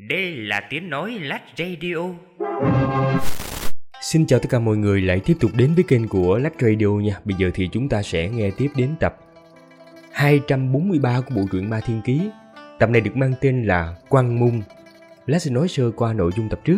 Đây là tiếng nói Lách Radio. Xin chào tất cả mọi người lại tiếp tục đến với kênh của Lách Radio nha. Bây giờ thì chúng ta sẽ nghe tiếp đến tập 243 của bộ truyện Ma Thiên Ký. Tập này được mang tên là Quang Mung. Lách sẽ nói sơ qua nội dung tập trước.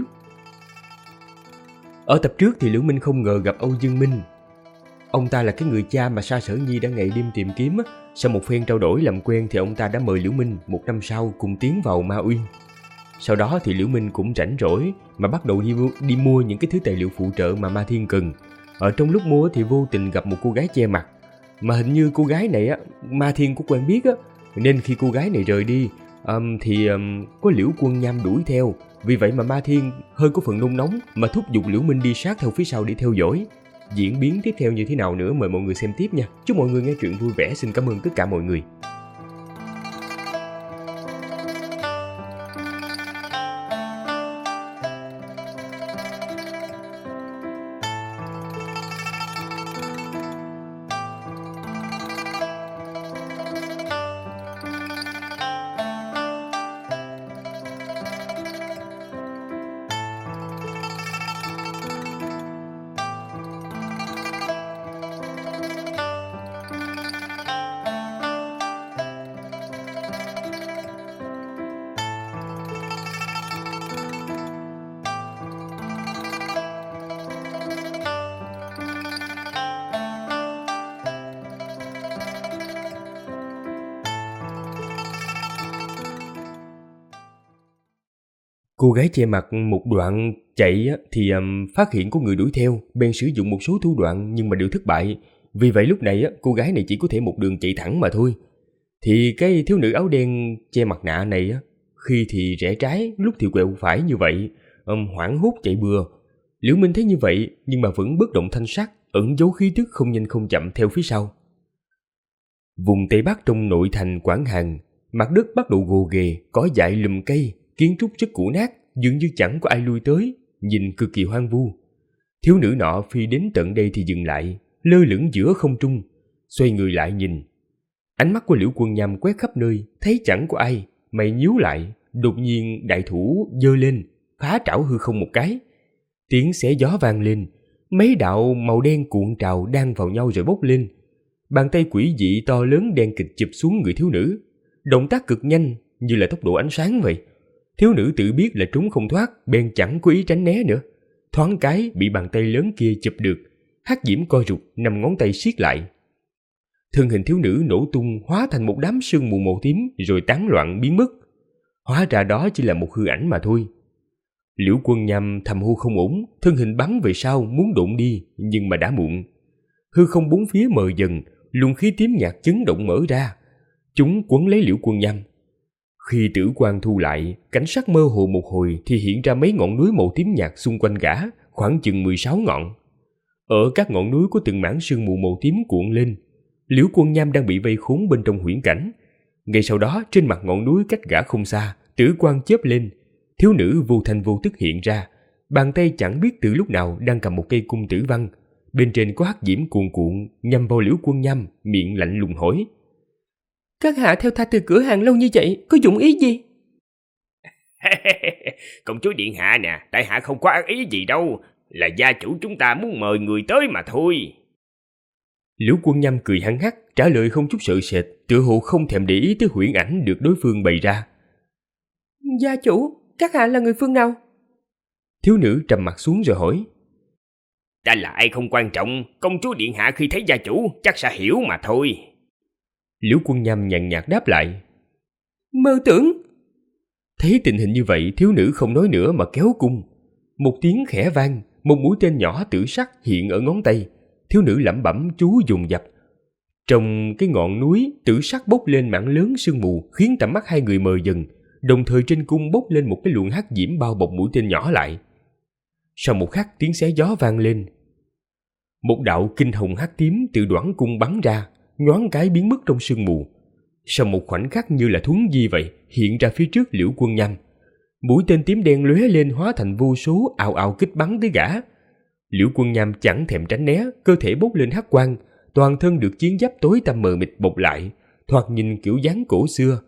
Ở tập trước thì Liễu Minh không ngờ gặp Âu Dương Minh. Ông ta là cái người cha mà Sa Sở Nhi đã ngày đêm tìm kiếm. Sau một phen trao đổi làm quen thì ông ta đã mời Liễu Minh một năm sau cùng tiến vào Ma Uyên. Sau đó thì Liễu Minh cũng rảnh rỗi mà bắt đầu đi mua những cái thứ tài liệu phụ trợ mà Ma Thiên cần. Ở trong lúc mua thì vô tình gặp một cô gái che mặt. Mà hình như cô gái này á, Ma Thiên có quen biết á. Nên khi cô gái này rời đi thì có Liễu Quân Nham đuổi theo. Vì vậy mà Ma Thiên hơi có phần nôn nóng mà thúc giục Liễu Minh đi sát theo phía sau để theo dõi. Diễn biến tiếp theo như thế nào nữa mời mọi người xem tiếp nha. Chúc mọi người nghe truyện vui vẻ. Xin cảm ơn tất cả mọi người. Cô gái che mặt một đoạn chạy thì phát hiện có người đuổi theo, bèn sử dụng một số thủ đoạn nhưng mà đều thất bại. Vì vậy lúc này cô gái này chỉ có thể một đường chạy thẳng mà thôi. Thì cái thiếu nữ áo đen che mặt nạ này khi thì rẽ trái, lúc thì quẹo phải như vậy, hoảng hốt chạy bừa. Liễu Minh thấy như vậy nhưng mà vẫn bất động thanh sắc, ẩn giấu khí tức không nhanh không chậm theo phía sau. Vùng Tây Bắc trong nội thành Quảng Hàn, mặt đất bắt đầu gồ ghề, cỏ dại lùm cây, kiến trúc rất cũ nát, dường như chẳng có ai lui tới, nhìn cực kỳ hoang vu. Thiếu nữ nọ phi đến tận đây thì dừng lại, lơ lửng giữa không trung, xoay người lại nhìn. Ánh mắt của Liễu Quân Nham quét khắp nơi, thấy chẳng có ai, mày nhíu lại, đột nhiên đại thủ giơ lên, phá trảo hư không một cái. Tiếng xé gió vang lên, mấy đạo màu đen cuộn trào đan vào nhau rồi bốc lên. Bàn tay quỷ dị to lớn đen kịch chụp xuống người thiếu nữ, động tác cực nhanh như là tốc độ ánh sáng vậy. Thiếu nữ tự biết là trốn không thoát, bèn chẳng có ý tránh né nữa. Thoáng cái bị bàn tay lớn kia chụp được, hắc diễm co rụt, 5 ngón tay siết lại. Thân hình thiếu nữ nổ tung, hóa thành một đám sương mù màu tím rồi tán loạn biến mất. Hóa ra đó chỉ là một hư ảnh mà thôi. Liễu Quân Nham thầm hô không ổn, thân hình bắn về sau muốn độn đi, nhưng mà đã muộn. Hư không bốn phía mờ dần, luồng khí tím nhạt chấn động mở ra. Chúng quấn lấy Liễu Quân Nham. Khi tử quang thu lại, cảnh sắc mơ hồ một hồi thì hiện ra mấy ngọn núi màu tím nhạt xung quanh gã, khoảng chừng 16 ngọn. Ở các ngọn núi có từng mảng sương mù màu tím cuộn lên. Liễu Quân Nham đang bị vây khốn bên trong huyễn cảnh. Ngay sau đó, trên mặt ngọn núi cách gã không xa, tử quang chớp lên. Thiếu nữ vô thanh vô tức hiện ra, bàn tay chẳng biết từ lúc nào đang cầm một cây cung tử văn. Bên trên có hắc diễm cuồn cuộn nhằm vào Liễu Quân Nham, miệng lạnh lùng hỏi: "Các hạ theo ta từ cửa hàng lâu như vậy, có dụng ý gì?" Công chúa điện hạ nè, tại hạ không có ác ý gì đâu, là gia chủ chúng ta muốn mời người tới mà thôi. Liễu Quân Nham cười hăng hắc, trả lời không chút sợ sệt, tựa hồ không thèm để ý tới huyễn ảnh được đối phương bày ra. "Gia chủ, các hạ là người phương nào?" Thiếu nữ trầm mặt xuống rồi hỏi. Ta là ai không quan trọng, công chúa điện hạ khi thấy gia chủ chắc sẽ hiểu mà thôi. Liễu Quân Nham nhàn nhạt đáp lại. "Mơ tưởng." Thấy tình hình như vậy, thiếu nữ không nói nữa mà kéo cung. Một tiếng khẽ vang, một mũi tên nhỏ tử sắc hiện ở ngón tay. Thiếu nữ lẩm bẩm chú dồn dập. Trong cái ngọn núi, tử sắc bốc lên mảng lớn sương mù, khiến tầm mắt hai người mờ dần. Đồng thời trên cung bốc lên một cái luồng hắc diễm bao bọc mũi tên nhỏ lại. Sau một khắc, tiếng xé gió vang lên. Một đạo kinh hồng hắc tím từ đoản cung bắn ra, nhoáng cái biến mất trong sương mù. Sau một khoảnh khắc như là thuấn di vậy, hiện ra phía trước Liễu Quân Nham. Mũi tên tím đen lóe lên hóa thành vô số ào ào kích bắn tới gã. Liễu Quân Nham chẳng thèm tránh né, cơ thể bốc lên hắc quang, toàn thân được chiến giáp tối tăm mờ mịt bọc lại, thoạt nhìn kiểu dáng cổ xưa.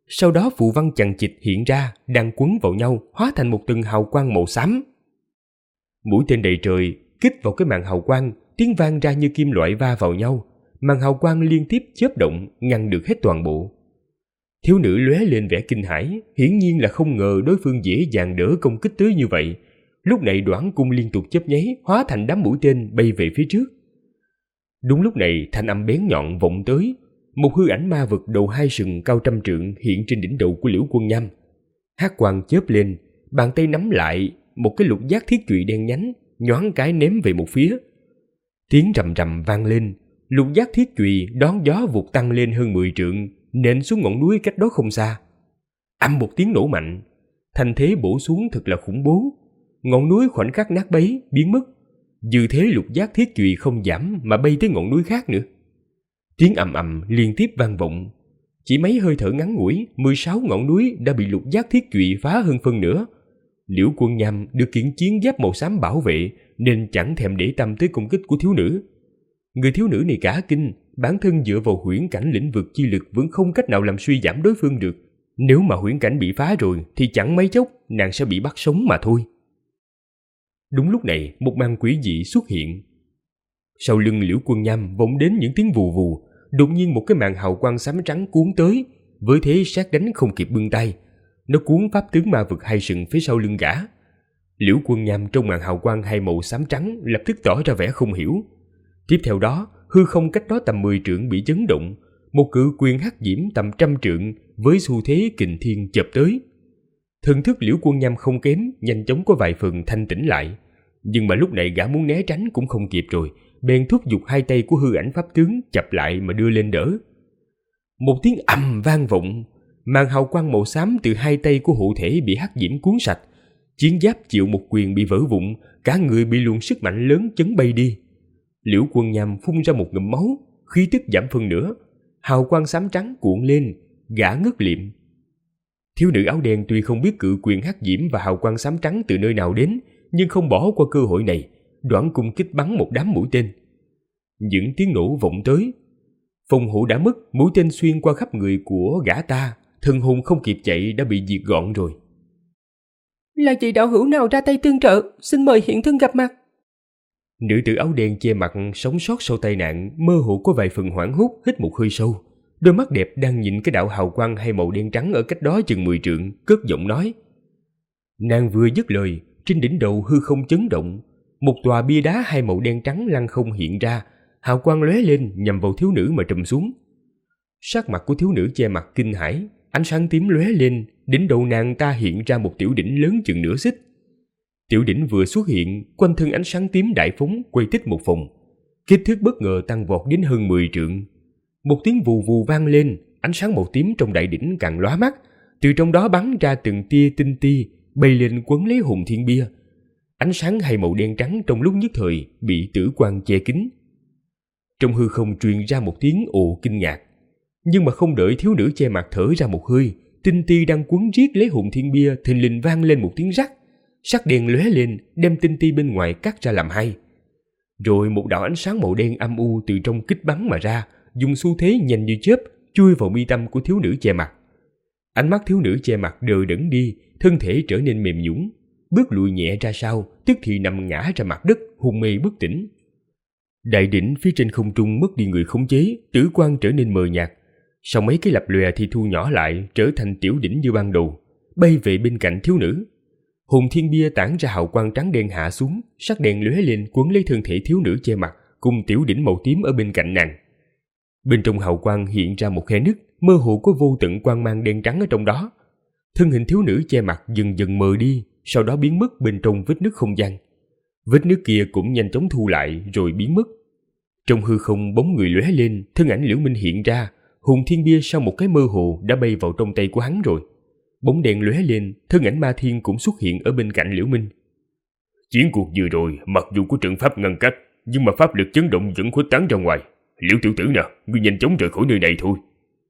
Sau đó phù văn chằng chịt hiện ra, đang quấn vào nhau, hóa thành một tầng hào quang màu xám. Mũi tên đầy trời kích vào cái màn hào quang, tiếng vang ra như kim loại va vào nhau. Màn hào quang liên tiếp chớp động, ngăn được hết toàn bộ. Thiếu nữ lóe lên vẻ kinh hãi, hiển nhiên là không ngờ đối phương dễ dàng đỡ công kích tới như vậy. Lúc này đoản cung liên tục chớp nháy, hóa thành đám mũi tên bay về phía trước. Đúng lúc này, thanh âm bén nhọn vọng tới. Một hư ảnh ma vật đầu 2 sừng cao 100 trượng hiện trên đỉnh đầu của Liễu Quân Nham. Hắc quang chớp lên, bàn tay nắm lại một cái lục giác thiết chùy đen nhánh, nhoáng cái ném về một phía. Tiếng rầm rầm vang lên, lục giác thiết chùy đón gió vụt tăng lên hơn 10 trượng, nện xuống ngọn núi cách đó không xa. Ầm một tiếng nổ mạnh, thanh thế bổ xuống thật là khủng bố. Ngọn núi khoảnh khắc nát bấy, biến mất. Dư thế lục giác thiết chùy không giảm mà bay tới ngọn núi khác nữa. Tiếng ầm ầm liên tiếp vang vọng. Chỉ mấy hơi thở ngắn ngủi, 16 ngọn núi đã bị lục giác thiết chùy phá hơn phân nửa. Liễu Quân Nham được kiện chiến giáp màu xám bảo vệ nên chẳng thèm để tâm tới công kích của thiếu nữ. Người thiếu nữ này cả kinh, bản thân dựa vào huyễn cảnh lĩnh vực chi lực vẫn không cách nào làm suy giảm đối phương được. Nếu mà huyễn cảnh bị phá rồi thì chẳng mấy chốc nàng sẽ bị bắt sống mà thôi. Đúng lúc này, một màn quỷ dị xuất hiện. Sau lưng Liễu Quân Nham vọng đến những tiếng vù vù, đột nhiên một cái màn hào quang xám trắng cuốn tới, với thế sát đánh không kịp bưng tay. Nó cuốn pháp tướng ma vực 2 sừng phía sau lưng gã. Liễu Quân Nham trong màn hào quang 2 màu xám trắng lập tức tỏ ra vẻ không hiểu. Tiếp theo đó, hư không cách đó tầm 10 trượng bị chấn động, một cự quyền hắc diễm tầm 100 trượng với xu thế kình thiên chợp tới. Thần thức Liễu Quân Nham không kém, nhanh chóng có vài phần thanh tĩnh lại. Nhưng mà lúc này gã muốn né tránh cũng không kịp rồi, bèn thúc giục 2 tay của hư ảnh pháp tướng chập lại mà đưa lên đỡ. Một tiếng ầm vang vọng, màn hào quang màu xám từ 2 tay của hộ thể bị hắc diễm cuốn sạch. Chiến giáp chịu một quyền bị vỡ vụn, cả người bị luồng sức mạnh lớn chấn bay đi. Liễu Quân Nham phun ra một ngụm máu, khí tức giảm phân nửa. Hào quang xám trắng cuộn lên, gã ngất liệm. Thiếu nữ áo đen tuy không biết cự quyền hắc diễm và hào quang xám trắng từ nơi nào đến, nhưng không bỏ qua cơ hội này, đoản cung kích bắn một đám mũi tên. Những tiếng nổ vọng tới. Phòng hộ đã mất, mũi tên xuyên qua khắp người của gã ta, thần hồn không kịp chạy đã bị diệt gọn rồi. Là vị đạo hữu nào ra tay tương trợ, xin mời hiện thân gặp mặt. Nữ tử áo đen che mặt sống sót sau tai nạn, mơ hồ có vài phần hoảng hốt, hít một hơi sâu. Đôi mắt đẹp đang nhìn cái đạo hào quang 2 màu đen trắng ở cách đó chừng 10 trượng, cất giọng nói. Nàng vừa dứt lời, trên đỉnh đầu hư không chấn động, một tòa bia đá 2 màu đen trắng lăng không hiện ra, hào quang lóe lên nhằm vào thiếu nữ mà trùm xuống. Sắc mặt của thiếu nữ che mặt kinh hãi, ánh sáng tím lóe lên, đỉnh đầu nàng ta hiện ra một tiểu đỉnh lớn chừng nửa xích. Tiểu đỉnh vừa xuất hiện, quanh thân ánh sáng tím đại phóng quay tích một vòng, kích thước bất ngờ tăng vọt đến hơn 10 trượng. Một tiếng vù vù vang lên, ánh sáng màu tím trong đại đỉnh càng lóa mắt, từ trong đó bắn ra từng tia tinh ti bay lên quấn lấy hồn thiên bia. Ánh sáng 2 màu đen trắng trong lúc nhất thời bị tử quang che kín. Trong hư không truyền ra một tiếng ồ kinh ngạc, nhưng mà không đợi thiếu nữ che mặt thở ra một hơi, tinh ti đang quấn riết lấy hồn thiên bia thình lình vang lên một tiếng rắc, sắc đen lóe lên đem tinh ti bên ngoài cắt ra làm 2. Rồi một đạo ánh sáng màu đen âm u từ trong kích bắn mà ra, dùng xu thế nhanh như chớp chui vào mi tâm của thiếu nữ che mặt. Ánh mắt thiếu nữ che mặt đờ đẫn đi, thân thể trở nên mềm nhũn, bước lùi nhẹ ra sau, tức thì nằm ngã ra mặt đất, hôn mê bất tỉnh. Đại đỉnh phía trên không trung mất đi người khống chế, tử quang trở nên mờ nhạt. Sau mấy cái lập lòe thì thu nhỏ lại, trở thành tiểu đỉnh như ban đầu, bay về bên cạnh thiếu nữ. Hồn thiên bia tản ra hào quang trắng đen hạ xuống, sắc đen lóe lên quấn lấy thân thể thiếu nữ che mặt cùng tiểu đỉnh màu tím ở bên cạnh nàng. Bên trong hào quang hiện ra một khe nứt, mơ hồ có vô tận quang mang đen trắng ở trong đó. Thân hình thiếu nữ che mặt dần dần mờ đi, sau đó biến mất bên trong vết nứt không gian. Vết nứt kia cũng nhanh chóng thu lại rồi biến mất. Trong hư không bóng người lóe lên, thân ảnh Liễu Minh hiện ra, hồn thiên bia sau một cái mơ hồ đã bay vào trong tay của hắn rồi. Bóng đèn lóe lên, thân ảnh Ma Thiên cũng xuất hiện ở bên cạnh Liễu Minh. Chiến cuộc vừa rồi, mặc dù có trận pháp ngăn cách, nhưng mà pháp lực chấn động vẫn khuếch tán ra ngoài. Liễu tiểu tử nè, ngươi nhanh chóng rời khỏi nơi này thôi.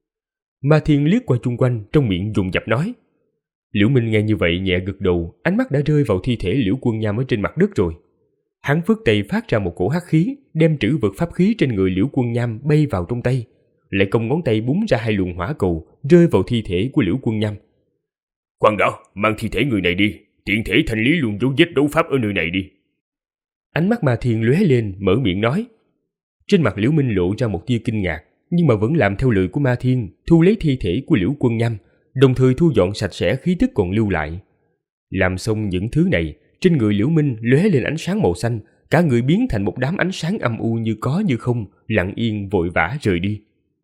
Ma Thiên liếc qua chung quanh, trong miệng dồn dập nói. Liễu Minh nghe như vậy nhẹ gật đầu, ánh mắt đã rơi vào thi thể Liễu Quân Nham ở trên mặt đất rồi. Hắn phất tay phát ra một cổ hắc khí, đem trữ vật pháp khí trên người Liễu Quân Nham bay vào trong tay, lại cong ngón tay búng ra 2 luồng hỏa cầu, rơi vào thi thể của Liễu Quân Nhâm. Khoan đã, mang thi thể người này đi, tiện thể thanh lý luôn dấu vết đấu pháp ở nơi này đi. Ánh mắt Ma Thiên lóe lên, mở miệng nói. Trên mặt Liễu Minh lộ ra một tia kinh ngạc, nhưng mà vẫn làm theo lời của Ma Thiên, thu lấy thi thể của Liễu Quân Nhâm, đồng thời thu dọn sạch sẽ khí tức còn lưu lại. Làm xong những thứ này, trên người Liễu Minh lóe lên ánh sáng màu xanh, cả người biến thành một đám ánh sáng âm u như có như không, lặng yên vội vã rời đi.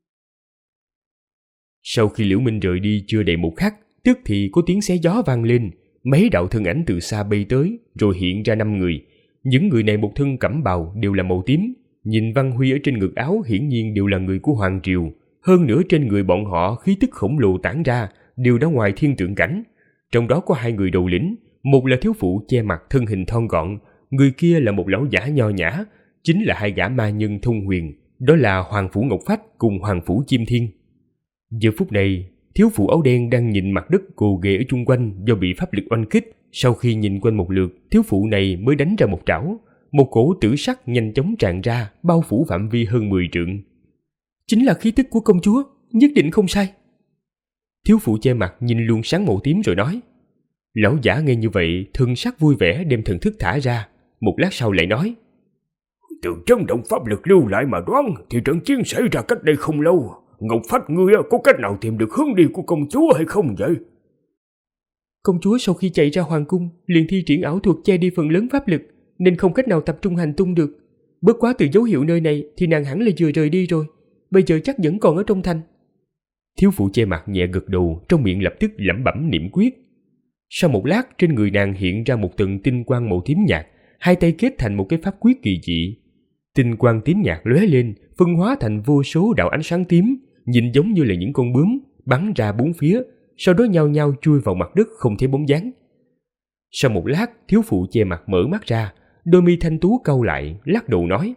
Sau khi Liễu Minh rời đi chưa đầy một khắc, tức thì có tiếng xé gió vang lên, mấy đạo thân ảnh từ xa bay tới, rồi hiện ra 5 người. Những người này một thân cẩm bào đều là màu tím, nhìn văn huy ở trên ngực áo hiển nhiên đều là người của Hoàng Triều. Hơn nữa trên người bọn họ khí tức khổng lồ tản ra, đều đã ngoài thiên tượng cảnh. Trong đó có 2 người đầu lĩnh, một là thiếu phụ che mặt thân hình thon gọn, người kia là một lão giả nho nhã, chính là 2 gã ma nhân thông huyền, đó là Hoàng Phủ Ngọc Phách cùng Hoàng Phủ Chim Thiên. Giờ phút này, thiếu phụ áo đen đang nhìn mặt đất gồ ghề ở chung quanh do bị pháp lực oanh kích. Sau khi nhìn quanh một lượt, thiếu phụ này mới đánh ra một trảo. Một cổ tử sắc nhanh chóng tràn ra, bao phủ phạm vi hơn 10 trượng. Chính là khí tức của công chúa, nhất định không sai. Thiếu phụ che mặt nhìn luồng sáng màu tím rồi nói. Lão giả nghe như vậy, thần sắc vui vẻ đem thần thức thả ra. Một lát sau lại nói. Từ chấn động pháp lực lưu lại mà đoán thì trận chiến xảy ra cách đây không lâu. Ngọc Phách ngươi có cách nào tìm được hướng đi của công chúa hay không vậy? Công chúa sau khi chạy ra hoàng cung liền thi triển ảo thuật che đi phần lớn pháp lực, nên không cách nào tập trung hành tung được. Bất quá từ dấu hiệu nơi này thì nàng hẳn là vừa rời đi rồi, bây giờ chắc vẫn còn ở trong thành. Thiếu phụ che mặt nhẹ gật đầu, trong miệng lập tức lẩm bẩm niệm quyết. Sau một lát, trên người nàng hiện ra một tầng tinh quang màu tím nhạt, 2 tay kết thành một cái pháp quyết kỳ dị. Tinh quang tím nhạt lóe lên, phân hóa thành vô số đạo ánh sáng tím, nhìn giống như là những con bướm bắn ra bốn phía, sau đó nhao nhao chui vào mặt đất không thấy bóng dáng. Sau một lát, thiếu phụ che mặt mở mắt ra, đôi mi thanh tú cau lại, lắc đầu nói.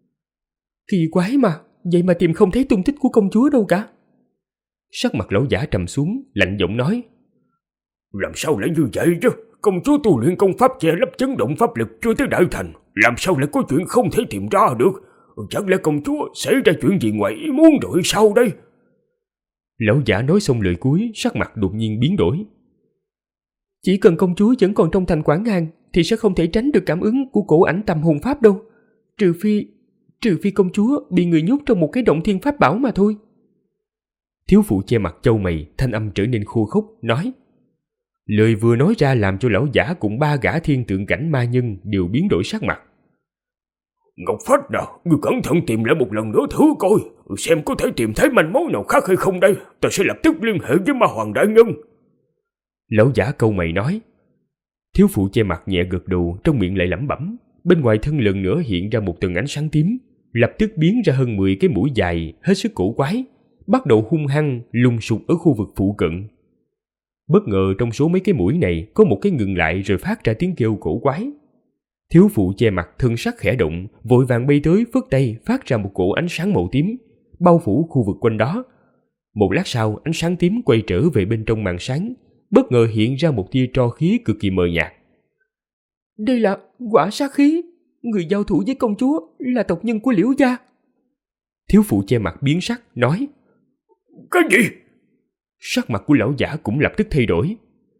Kỳ quái mà, vậy mà tìm không thấy tung tích của công chúa đâu cả. Sắc mặt lão giả trầm xuống, lạnh giọng nói. Làm sao lại như vậy chứ? Công chúa tu luyện công pháp che lấp chấn động pháp lực chưa tới đại thành, làm sao lại có chuyện không thể tìm ra được? Chẳng lẽ công chúa xảy ra chuyện gì ngoài ý muốn rồi sao đây? Lão giả nói xong lời cuối, sắc mặt đột nhiên biến đổi. Chỉ cần công chúa vẫn còn trong thành Quảng Hàn thì sẽ không thể tránh được cảm ứng của cổ ảnh tầm hồn pháp đâu. Trừ phi công chúa bị người nhốt trong một cái động thiên pháp bảo mà thôi. Thiếu phụ che mặt chau mày, thanh âm trở nên khô khốc, nói. Lời vừa nói ra làm cho lão giả cùng 3 gã thiên tượng cảnh ma nhân đều biến đổi sắc mặt. Ngọc Phách nào, ngươi cẩn thận tìm lại một lần nữa thử coi, xem có thể tìm thấy manh mối nào khác hay không đây. Ta sẽ lập tức liên hệ với Ma Hoàng đại nhân. Lão giả cau mày nói. Thiếu phụ che mặt nhẹ gật đầu, trong miệng lại lẩm bẩm. Bên ngoài thân lần nữa hiện ra một tầng ánh sáng tím, lập tức biến ra hơn 10 cái mũi dài hết sức cổ quái, bắt đầu hung hăng lùng sục ở khu vực phụ cận. Bất ngờ trong số mấy cái mũi này có một cái ngừng lại rồi phát ra tiếng kêu cổ quái. Thiếu phụ che mặt thân sắc khẽ động, vội vàng bay tới phất tay phát ra một cổ ánh sáng màu tím, bao phủ khu vực quanh đó. Một lát sau, ánh sáng tím quay trở về bên trong màn sáng, bất ngờ hiện ra một tia tro khí cực kỳ mờ nhạt. Đây là quả sát khí, người giao thủ với công chúa là tộc nhân của Liễu gia. Thiếu phụ che mặt biến sắc, nói. Cái gì? Sắc mặt của lão giả cũng lập tức thay đổi.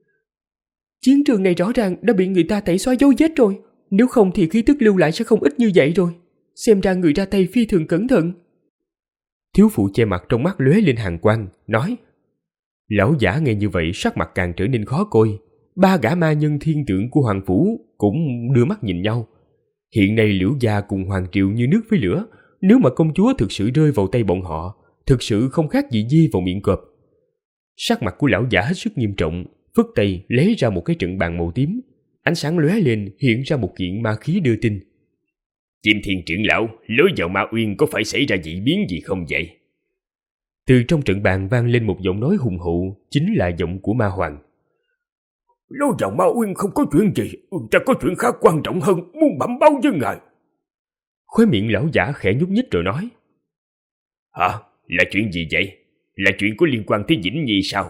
Chiến trường này rõ ràng đã bị người ta tẩy xóa dấu vết rồi, nếu không thì khí tức lưu lại sẽ không ít như vậy rồi. Xem ra người ra tay phi thường cẩn thận. Thiếu phụ che mặt trong mắt lóe lên hàn quang, nói. Lão giả nghe như vậy sắc mặt càng trở nên khó coi. 3 gã ma nhân thiên tượng của Hoàng Phủ cũng đưa mắt nhìn nhau. Hiện nay Liễu gia cùng Hoàng Triều như nước với lửa, nếu mà công chúa thực sự rơi vào tay bọn họ, thực sự không khác gì di vào miệng cọp. Sắc mặt của lão giả hết sức nghiêm trọng, phất tay lấy ra một cái trận bàn màu tím, ánh sáng lóe lên hiện ra một kiện ma khí đưa tin. Chim Thiên trưởng lão, lối vào Ma Uyên có phải xảy ra dị biến gì không vậy? Từ trong trận bàn vang lên một giọng nói hùng hậu, chính là giọng của Ma Hoàng. Lối vào Ma Uyên không có chuyện gì, ta có chuyện khác quan trọng hơn muốn bẩm báo với ngài. Khóe miệng lão giả khẽ nhúc nhích rồi nói. Hả? Là chuyện gì vậy? Là chuyện có liên quan tới Vĩnh Nhi sao?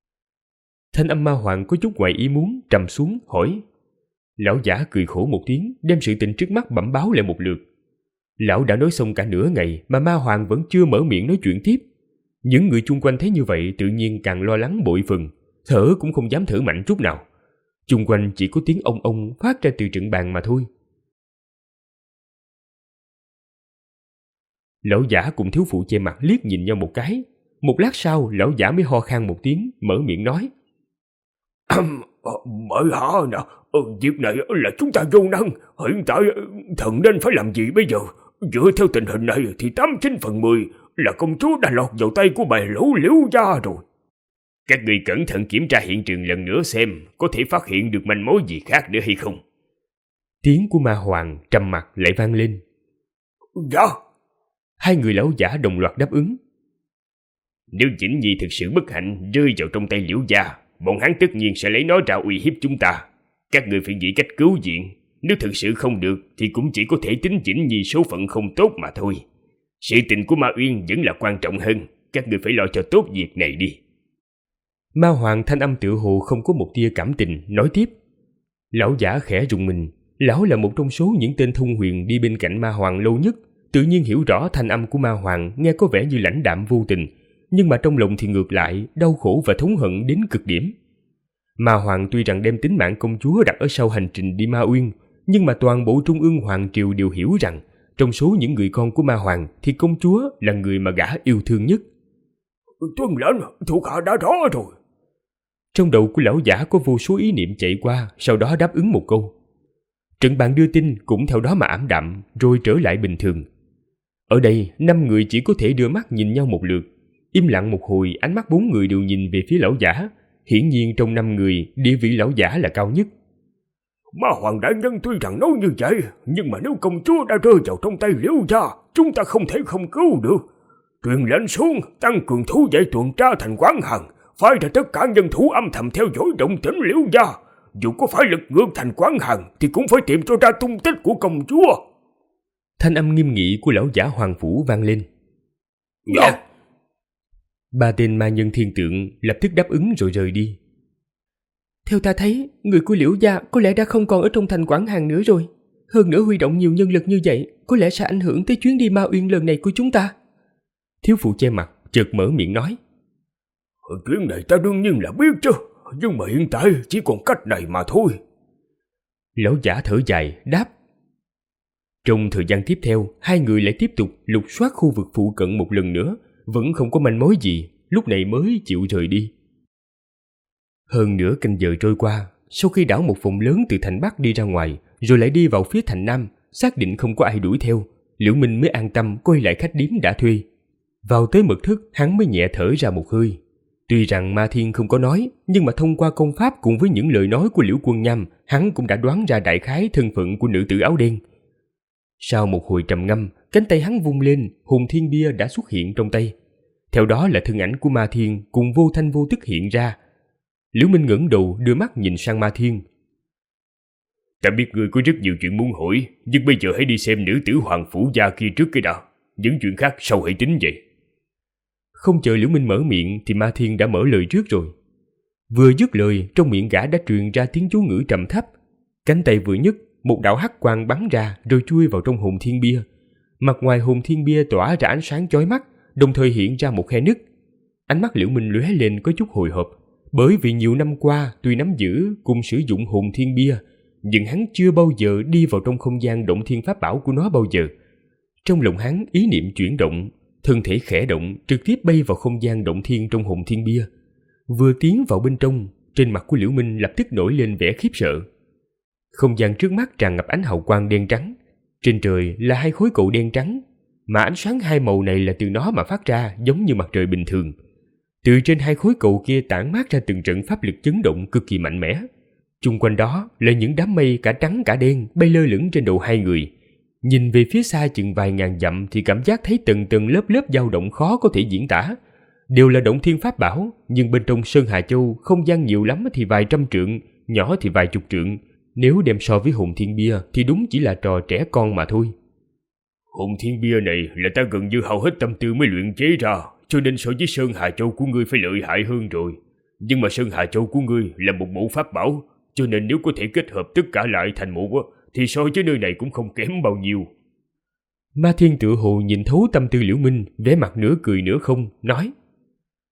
Thanh âm Ma Hoàng có chút ngoài ý muốn, trầm xuống, hỏi. Lão giả cười khổ một tiếng, đem sự tình trước mắt bẩm báo lại một lượt. Lão đã nói xong cả nửa ngày mà Ma Hoàng vẫn chưa mở miệng nói chuyện tiếp. Những người chung quanh thấy như vậy tự nhiên càng lo lắng bội phần, thở cũng không dám thở mạnh chút nào. Chung quanh chỉ có tiếng ông ông phát ra từ trận bàn mà thôi. Lão giả cùng thiếu phụ che mặt liếc nhìn nhau một cái. Một lát sau, lão giả mới ho khan một tiếng, mở miệng nói: Bởi hả nè, việc này là chúng ta vô năng. Hiện tại thần nên phải làm gì bây giờ? Dựa theo tình hình này thì 89/10 là công chúa đã lọt vào tay của bè lũ Liễu gia rồi. Các người cẩn thận kiểm tra hiện trường lần nữa xem có thể phát hiện được manh mối gì khác nữa hay không. Tiếng của Ma Hoàng trầm mặc lại vang lên. Dạ. Hai người lão giả đồng loạt đáp ứng. Nếu Chỉnh Nhi thực sự bất hạnh rơi vào trong tay Liễu gia, bọn hắn tất nhiên sẽ lấy nó ra uy hiếp chúng ta. Các người phải nghĩ cách cứu viện. Nếu thực sự không được thì cũng chỉ có thể tính Chỉnh Nhi số phận không tốt mà thôi. Sự tình của Ma Uyên vẫn là quan trọng hơn. Các người phải lo cho tốt việc này đi. Ma Hoàng thanh âm tựa hồ không có một tia cảm tình, nói tiếp. Lão giả khẽ rùng mình. Lão là một trong số những tên thông huyền đi bên cạnh Ma Hoàng lâu nhất, tự nhiên hiểu rõ thanh âm của Ma Hoàng nghe có vẻ như lãnh đạm vô tình, nhưng mà trong lòng thì ngược lại đau khổ và thống hận đến cực điểm. Ma Hoàng tuy rằng đem tính mạng công chúa đặt ở sau hành trình đi Ma Uyên, nhưng mà toàn bộ Trung ương Hoàng triều đều hiểu rằng trong số những người con của Ma Hoàng thì công chúa là người mà gã yêu thương nhất. Tuân lệnh, thuộc hạ đã rõ rồi. Trong đầu của lão giả có vô số ý niệm chạy qua, sau đó đáp ứng một câu. Trận bàn đưa tin cũng theo đó mà ảm đạm, rồi trở lại bình thường. Ở đây, 5 người chỉ có thể đưa mắt nhìn nhau một lượt. Im lặng một hồi, ánh mắt 4 người đều nhìn về phía lão giả. Hiển nhiên trong 5 người, địa vị lão giả là cao nhất. Ma Hoàng đại nhân tuy rằng nói như vậy, nhưng mà nếu công chúa đã rơi vào trong tay Liễu gia, chúng ta không thể không cứu được. Truyền lệnh xuống, tăng cường thú vệ tuần tra thành Quán Hằng, phái ra tất cả nhân thủ âm thầm theo dõi động tĩnh Liễu gia. Dù có phải lật ngược thành Quán Hằng thì cũng phải tìm cho ra tung tích của công chúa. Thanh âm nghiêm nghị của lão giả Hoàng phủ vang lên. Dạ. 3 tên ma nhân thiên tượng lập tức đáp ứng rồi rời đi. Theo ta thấy, người của Liễu gia có lẽ đã không còn ở trong thành Quảng Hằng nữa rồi. Hơn nữa huy động nhiều nhân lực như vậy, có lẽ sẽ ảnh hưởng tới chuyến đi Ma Uyên lần này của chúng ta. Thiếu phụ che mặt chợt mở miệng nói. Chuyện này ta đương nhiên là biết chứ, nhưng mà hiện tại chỉ còn cách này mà thôi. Lão giả thở dài đáp. Trong thời gian tiếp theo, 2 người lại tiếp tục lục soát khu vực phụ cận một lần nữa, vẫn không có manh mối gì, lúc này mới chịu rời đi. Hơn nửa canh giờ trôi qua, sau khi đảo một vòng lớn từ thành Bắc đi ra ngoài, rồi lại đi vào phía thành Nam, xác định không có ai đuổi theo, Liễu Minh mới an tâm quay lại khách điếm đã thuê. Vào tới mật thất, hắn mới nhẹ thở ra một hơi. Tuy rằng Ma Thiên không có nói, nhưng mà thông qua công pháp cùng với những lời nói của Liễu Quân Nham, hắn cũng đã đoán ra đại khái thân phận của nữ tử áo đen. Sau một hồi trầm ngâm, cánh tay hắn vung lên, hồn thiên bia đã xuất hiện trong tay. Theo đó là thân ảnh của Ma Thiên cùng vô thanh vô tức hiện ra. Liễu Minh ngẩng đầu đưa mắt nhìn sang Ma Thiên. Ta biết ngươi có rất nhiều chuyện muốn hỏi, nhưng bây giờ hãy đi xem nữ tử Hoàng phủ gia kia trước cái đã. Những chuyện khác sau hãy tính vậy. Không chờ Liễu Minh mở miệng thì Ma Thiên đã mở lời trước rồi. Vừa dứt lời, trong miệng gã đã truyền ra tiếng chú ngữ trầm thấp. Cánh tay vừa nhấc, một đạo hắc quang bắn ra rồi chui vào trong hồn thiên bia. Mặt ngoài hồn thiên bia tỏa ra ánh sáng chói mắt, đồng thời hiện ra một khe nứt. Ánh mắt Liễu Minh lóe lên có chút hồi hộp, bởi vì nhiều năm qua tuy nắm giữ cùng sử dụng hồn thiên bia, nhưng hắn chưa bao giờ đi vào trong không gian động thiên pháp bảo của nó bao giờ. Trong lòng hắn ý niệm chuyển động, thân thể khẽ động, trực tiếp bay vào không gian động thiên trong hồn thiên bia. Vừa tiến vào bên trong, trên mặt của Liễu Minh lập tức nổi lên vẻ khiếp sợ. Không gian trước mắt tràn ngập ánh hào quang đen trắng. Trên trời là 2 khối cầu đen trắng, mà ánh sáng 2 màu này là từ nó mà phát ra, giống như mặt trời bình thường. Từ trên 2 khối cầu kia tản mát ra từng trận pháp lực chấn động cực kỳ mạnh mẽ. Chung quanh đó là những đám mây cả trắng cả đen bay lơ lửng trên đầu 2 người. Nhìn về phía xa chừng vài ngàn dặm thì cảm giác thấy từng tầng lớp lớp dao động khó có thể diễn tả. Đều là động thiên pháp bảo, nhưng bên trong Sơn Hà Châu không gian nhiều lắm thì vài trăm trượng, nhỏ thì vài chục trượng. Nếu đem so với hồn thiên bia thì đúng chỉ là trò trẻ con mà thôi. Hồn thiên bia này là ta gần như hao hết tâm tư mới luyện chế ra, cho nên so với Sơn Hà Châu của ngươi phải lợi hại hơn rồi. Nhưng mà Sơn Hà Châu của ngươi là một mẫu pháp bảo, cho nên nếu có thể kết hợp tất cả lại thành một thì so với nơi này cũng không kém bao nhiêu. Ma Thiên tựa hồ nhìn thấu tâm tư Liễu Minh, vẻ mặt nửa cười nửa không, nói.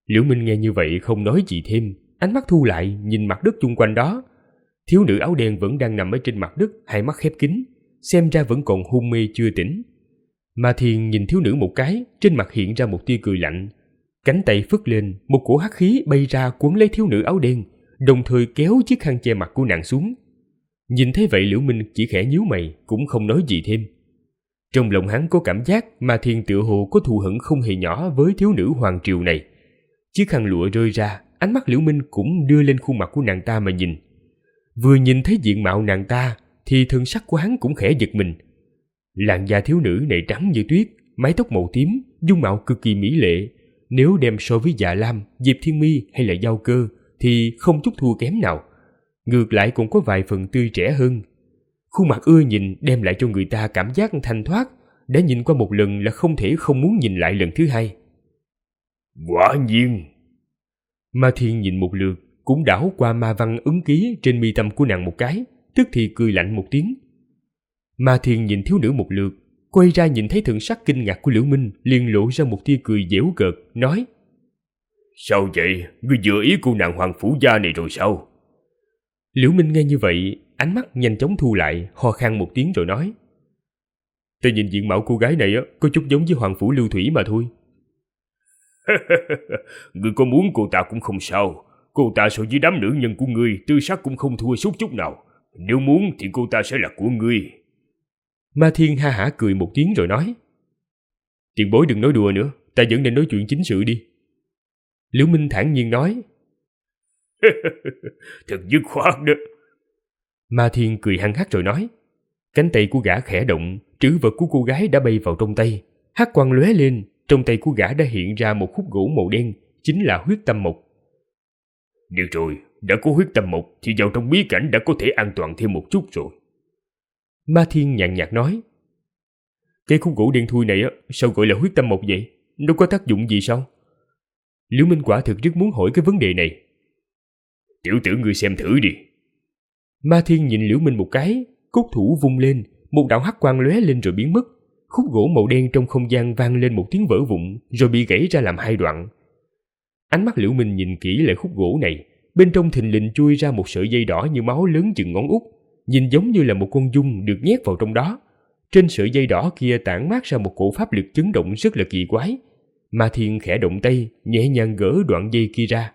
Liễu Minh nghe như vậy không nói gì thêm, ánh mắt thu lại nhìn mặt đất chung quanh đó. Thiếu nữ áo đen vẫn đang nằm ở trên mặt đất, hai mắt khép kín, xem ra vẫn còn hôn mê chưa tỉnh. Ma Thiên nhìn thiếu nữ một cái, trên mặt hiện ra một tia cười lạnh. Cánh tay phất lên, một cổ hắc khí bay ra cuốn lấy thiếu nữ áo đen, đồng thời kéo chiếc khăn che mặt của nàng xuống. Nhìn thấy vậy Liễu Minh chỉ khẽ nhíu mày, cũng không nói gì thêm. Trong lòng hắn có cảm giác Ma Thiên tựa hồ có thù hận không hề nhỏ với thiếu nữ hoàng triều này. Chiếc khăn lụa rơi ra, ánh mắt Liễu Minh cũng đưa lên khuôn mặt của nàng ta mà nhìn. Vừa nhìn thấy diện mạo nàng ta thì thân sắc của hắn cũng khẽ giật mình. Làn da thiếu nữ này trắng như tuyết, mái tóc màu tím, dung mạo cực kỳ mỹ lệ. Nếu đem so với Dạ Lam, Diệp Thiên Mi hay là Giao Cơ thì không chút thua kém nào. Ngược lại cũng có vài phần tươi trẻ hơn. Khuôn mặt ưa nhìn đem lại cho người ta cảm giác thanh thoát, đã nhìn qua một lần là không thể không muốn nhìn lại lần thứ hai. Quả nhiên. Ma Thiên nhìn một lượt, cũng đảo qua ma văn ấn ký trên mi tâm của nàng một cái, tức thì cười lạnh một tiếng. Ma Thiên nhìn thiếu nữ một lượt, quay ra nhìn thấy thần sắc kinh ngạc của Liễu Minh, liền lộ ra một tia cười giễu cợt, nói: Sao vậy? Ngươi vừa ý cô nàng hoàng phủ gia này rồi sao? Liễu Minh nghe như vậy, ánh mắt nhanh chóng thu lại, ho khan một tiếng rồi nói: Ta nhìn diện mạo cô gái này có chút giống với hoàng phủ Lưu Thủy mà thôi. Ngươi có muốn cô ta cũng không sao. Cô ta so với đám nữ nhân của ngươi tư sắc cũng không thua suốt chút nào. Nếu muốn thì cô ta sẽ là của ngươi. Ma Thiên ha hả cười một tiếng rồi nói: Tiền bối đừng nói đùa nữa, ta vẫn nên nói chuyện chính sự đi. Liễu Minh thản nhiên nói: Thật dứt khoát đó. Ma Thiên cười hăng hắc rồi nói. Cánh tay của gã khẽ động, trữ vật của cô gái đã bay vào trong tay. Hắc quang lóe lên, trong tay của gã đã hiện ra một khúc gỗ màu đen, chính là huyết tâm mộc. Được rồi, đã có huyết tâm mộc thì vào trong bí cảnh đã có thể an toàn thêm một chút rồi. Ma Thiên nhàn nhạt nói. Cái khúc gỗ đen thui này sao gọi là huyết tâm mộc vậy? Nó có tác dụng gì sao? Liễu Minh quả thực rất muốn hỏi cái vấn đề này. Tiểu tử ngươi xem thử đi. Ma Thiên nhìn Liễu Minh một cái, cốt thủ vung lên, một đạo hắc quang lóe lên rồi biến mất. Khúc gỗ màu đen trong không gian vang lên một tiếng vỡ vụn, rồi bị gãy ra làm hai đoạn. Ánh mắt Liễu Minh nhìn kỹ lại khúc gỗ này, bên trong thình lình chui ra một sợi dây đỏ như máu lớn chừng ngón út, nhìn giống như là một con giun được nhét vào trong đó. Trên sợi dây đỏ kia tản mát ra một cổ pháp lực chấn động rất là kỳ quái. Ma Thiên khẽ động tay, nhẹ nhàng gỡ đoạn dây kia ra.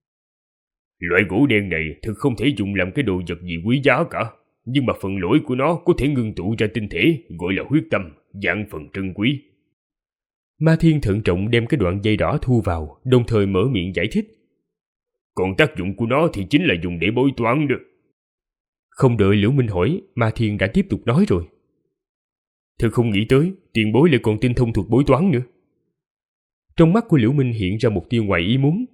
Loại gỗ đen này thực không thể dùng làm cái đồ vật gì quý giá cả, nhưng mà phần lỗi của nó có thể ngưng tụ ra tinh thể, gọi là huyết tâm, dạng phần trân quý. Ma Thiên thận trọng đem cái đoạn dây đỏ thu vào, đồng thời mở miệng giải thích. Còn tác dụng của nó thì chính là dùng để bói toán được. Không đợi Liễu Minh hỏi, Ma Thiên đã tiếp tục nói rồi. Thật không nghĩ tới, tiền bối lại còn tinh thông thuật bói toán nữa. Trong mắt của Liễu Minh hiện ra một tia ngoài ý muốn.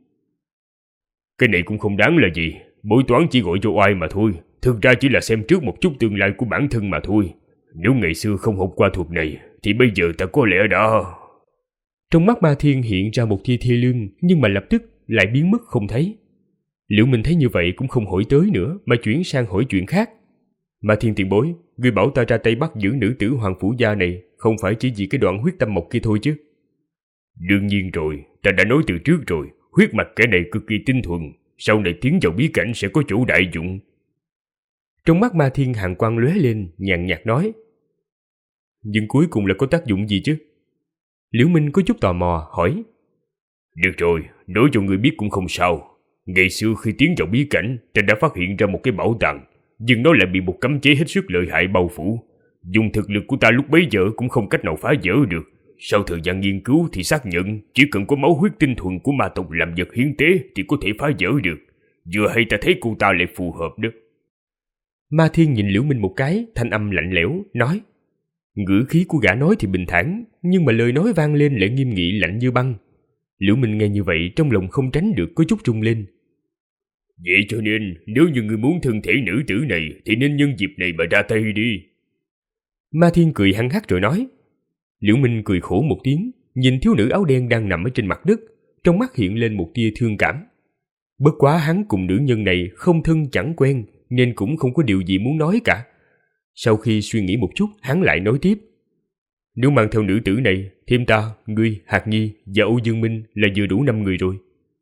Cái này cũng không đáng là gì, bói toán chỉ gọi cho oai mà thôi, thực ra chỉ là xem trước một chút tương lai của bản thân mà thôi. Nếu ngày xưa không học qua thuật này, thì bây giờ ta có lẽ đã... Trong mắt Ma Thiên hiện ra một tia thê lương, nhưng mà lập tức lại biến mất không thấy. Liễu Minh thấy như vậy cũng không hỏi tới nữa, mà chuyển sang hỏi chuyện khác. Ma Thiên tiền bối, ngươi bảo ta ra tay bắt giữ nữ tử hoàng phủ gia này, không phải chỉ vì cái đoạn huyết tâm mộc kia thôi chứ? Đương nhiên rồi, ta đã nói từ trước rồi, huyết mạch kẻ này cực kỳ tinh thuần, sau này tiến vào bí cảnh sẽ có chỗ đại dụng. Trong mắt Ma Thiên hàn quang lóe lên, nhàn nhạt nói. Nhưng cuối cùng là có tác dụng gì chứ? Liễu Minh có chút tò mò, hỏi. Được rồi, nói cho người biết cũng không sao. Ngày xưa khi tiến vào bí cảnh, ta đã phát hiện ra một cái bảo tàng, nhưng nó lại bị một cấm chế hết sức lợi hại bao phủ. Dùng thực lực của ta lúc bấy giờ cũng không cách nào phá vỡ được. Sau thời gian nghiên cứu thì xác nhận chỉ cần có máu huyết tinh thuần của ma tộc làm vật hiến tế thì có thể phá vỡ được. Vừa hay ta thấy cô ta lại phù hợp đó. Ma Thiên nhìn Liễu Minh một cái, thanh âm lạnh lẽo, nói. Ngữ khí của gã nói thì bình thản, nhưng mà lời nói vang lên lại nghiêm nghị lạnh như băng. Liễu Minh nghe như vậy trong lòng không tránh được có chút rung lên. Vậy cho nên nếu như người muốn thân thể nữ tử này thì nên nhân dịp này mà ra tay đi. Ma Thiên cười hăng hắc rồi nói. Liễu Minh cười khổ một tiếng, nhìn thiếu nữ áo đen đang nằm ở trên mặt đất, trong mắt hiện lên một tia thương cảm. Bất quá hắn cùng nữ nhân này không thân chẳng quen, nên cũng không có điều gì muốn nói cả. Sau khi suy nghĩ một chút, hắn lại nói tiếp. Nếu mang theo nữ tử này, thêm ta, ngươi, Hạc Nhi và Âu Dương Minh là vừa đủ 5 người rồi.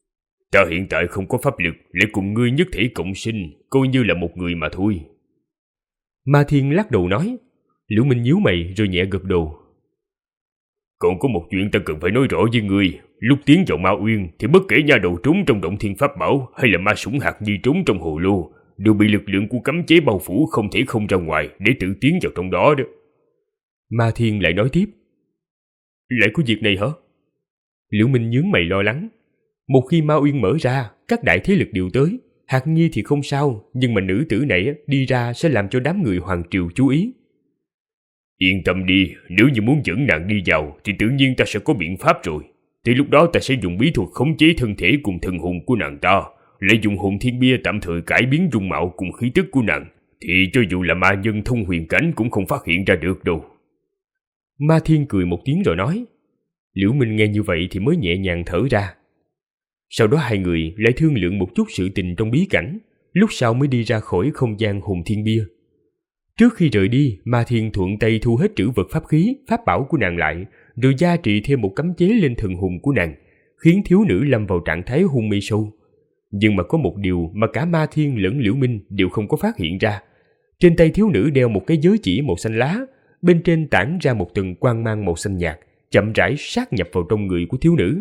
Ta hiện tại không có pháp lực, lại cùng ngươi nhất thể cộng sinh, coi như là một người mà thôi. Ma Thiên lắc đầu nói. Liễu Minh nhíu mày rồi nhẹ gật đầu. Còn có một chuyện ta cần phải nói rõ với ngươi. Lúc tiến vào Ma Uyên thì bất kể nha đầu trốn trong động thiên pháp bảo hay là ma sủng hạt nhi trốn trong hồ lô đều bị lực lượng của cấm chế bao phủ, không thể không ra ngoài để tự tiến vào trong đó đó. Ma Thiên lại nói tiếp. Lại có việc này hả? Liễu Minh nhướng mày lo lắng. Một khi Ma Uyên mở ra, các đại thế lực đều tới. Hạt nhi thì không sao, nhưng mà nữ tử này đi ra sẽ làm cho đám người hoàng triều chú ý. Yên tâm đi, nếu như muốn dẫn nàng đi vào thì tự nhiên ta sẽ có biện pháp rồi. Thì lúc đó ta sẽ dùng bí thuật khống chế thân thể cùng thần hồn của nàng ta, lại dùng hồn thiên bia tạm thời cải biến dung mạo cùng khí tức của nàng, thì cho dù là ma nhân thông huyền cảnh cũng không phát hiện ra được đâu. Ma Thiên cười một tiếng rồi nói. Liễu Minh nghe như vậy thì mới nhẹ nhàng thở ra. Sau đó hai người lại thương lượng một chút sự tình trong bí cảnh, lúc sau mới đi ra khỏi không gian hồn thiên bia. Trước khi rời đi, Ma Thiên thuận tay thu hết trữ vật pháp khí, pháp bảo của nàng lại, rồi gia trị thêm một cấm chế lên thần hồn của nàng, khiến thiếu nữ lâm vào trạng thái hôn mê sâu. Nhưng mà có một điều mà cả Ma Thiên lẫn Liễu Minh đều không có phát hiện ra. Trên tay thiếu nữ đeo một cái giới chỉ màu xanh lá, bên trên tản ra một tầng quang mang màu xanh nhạt, chậm rãi sát nhập vào trong người của thiếu nữ.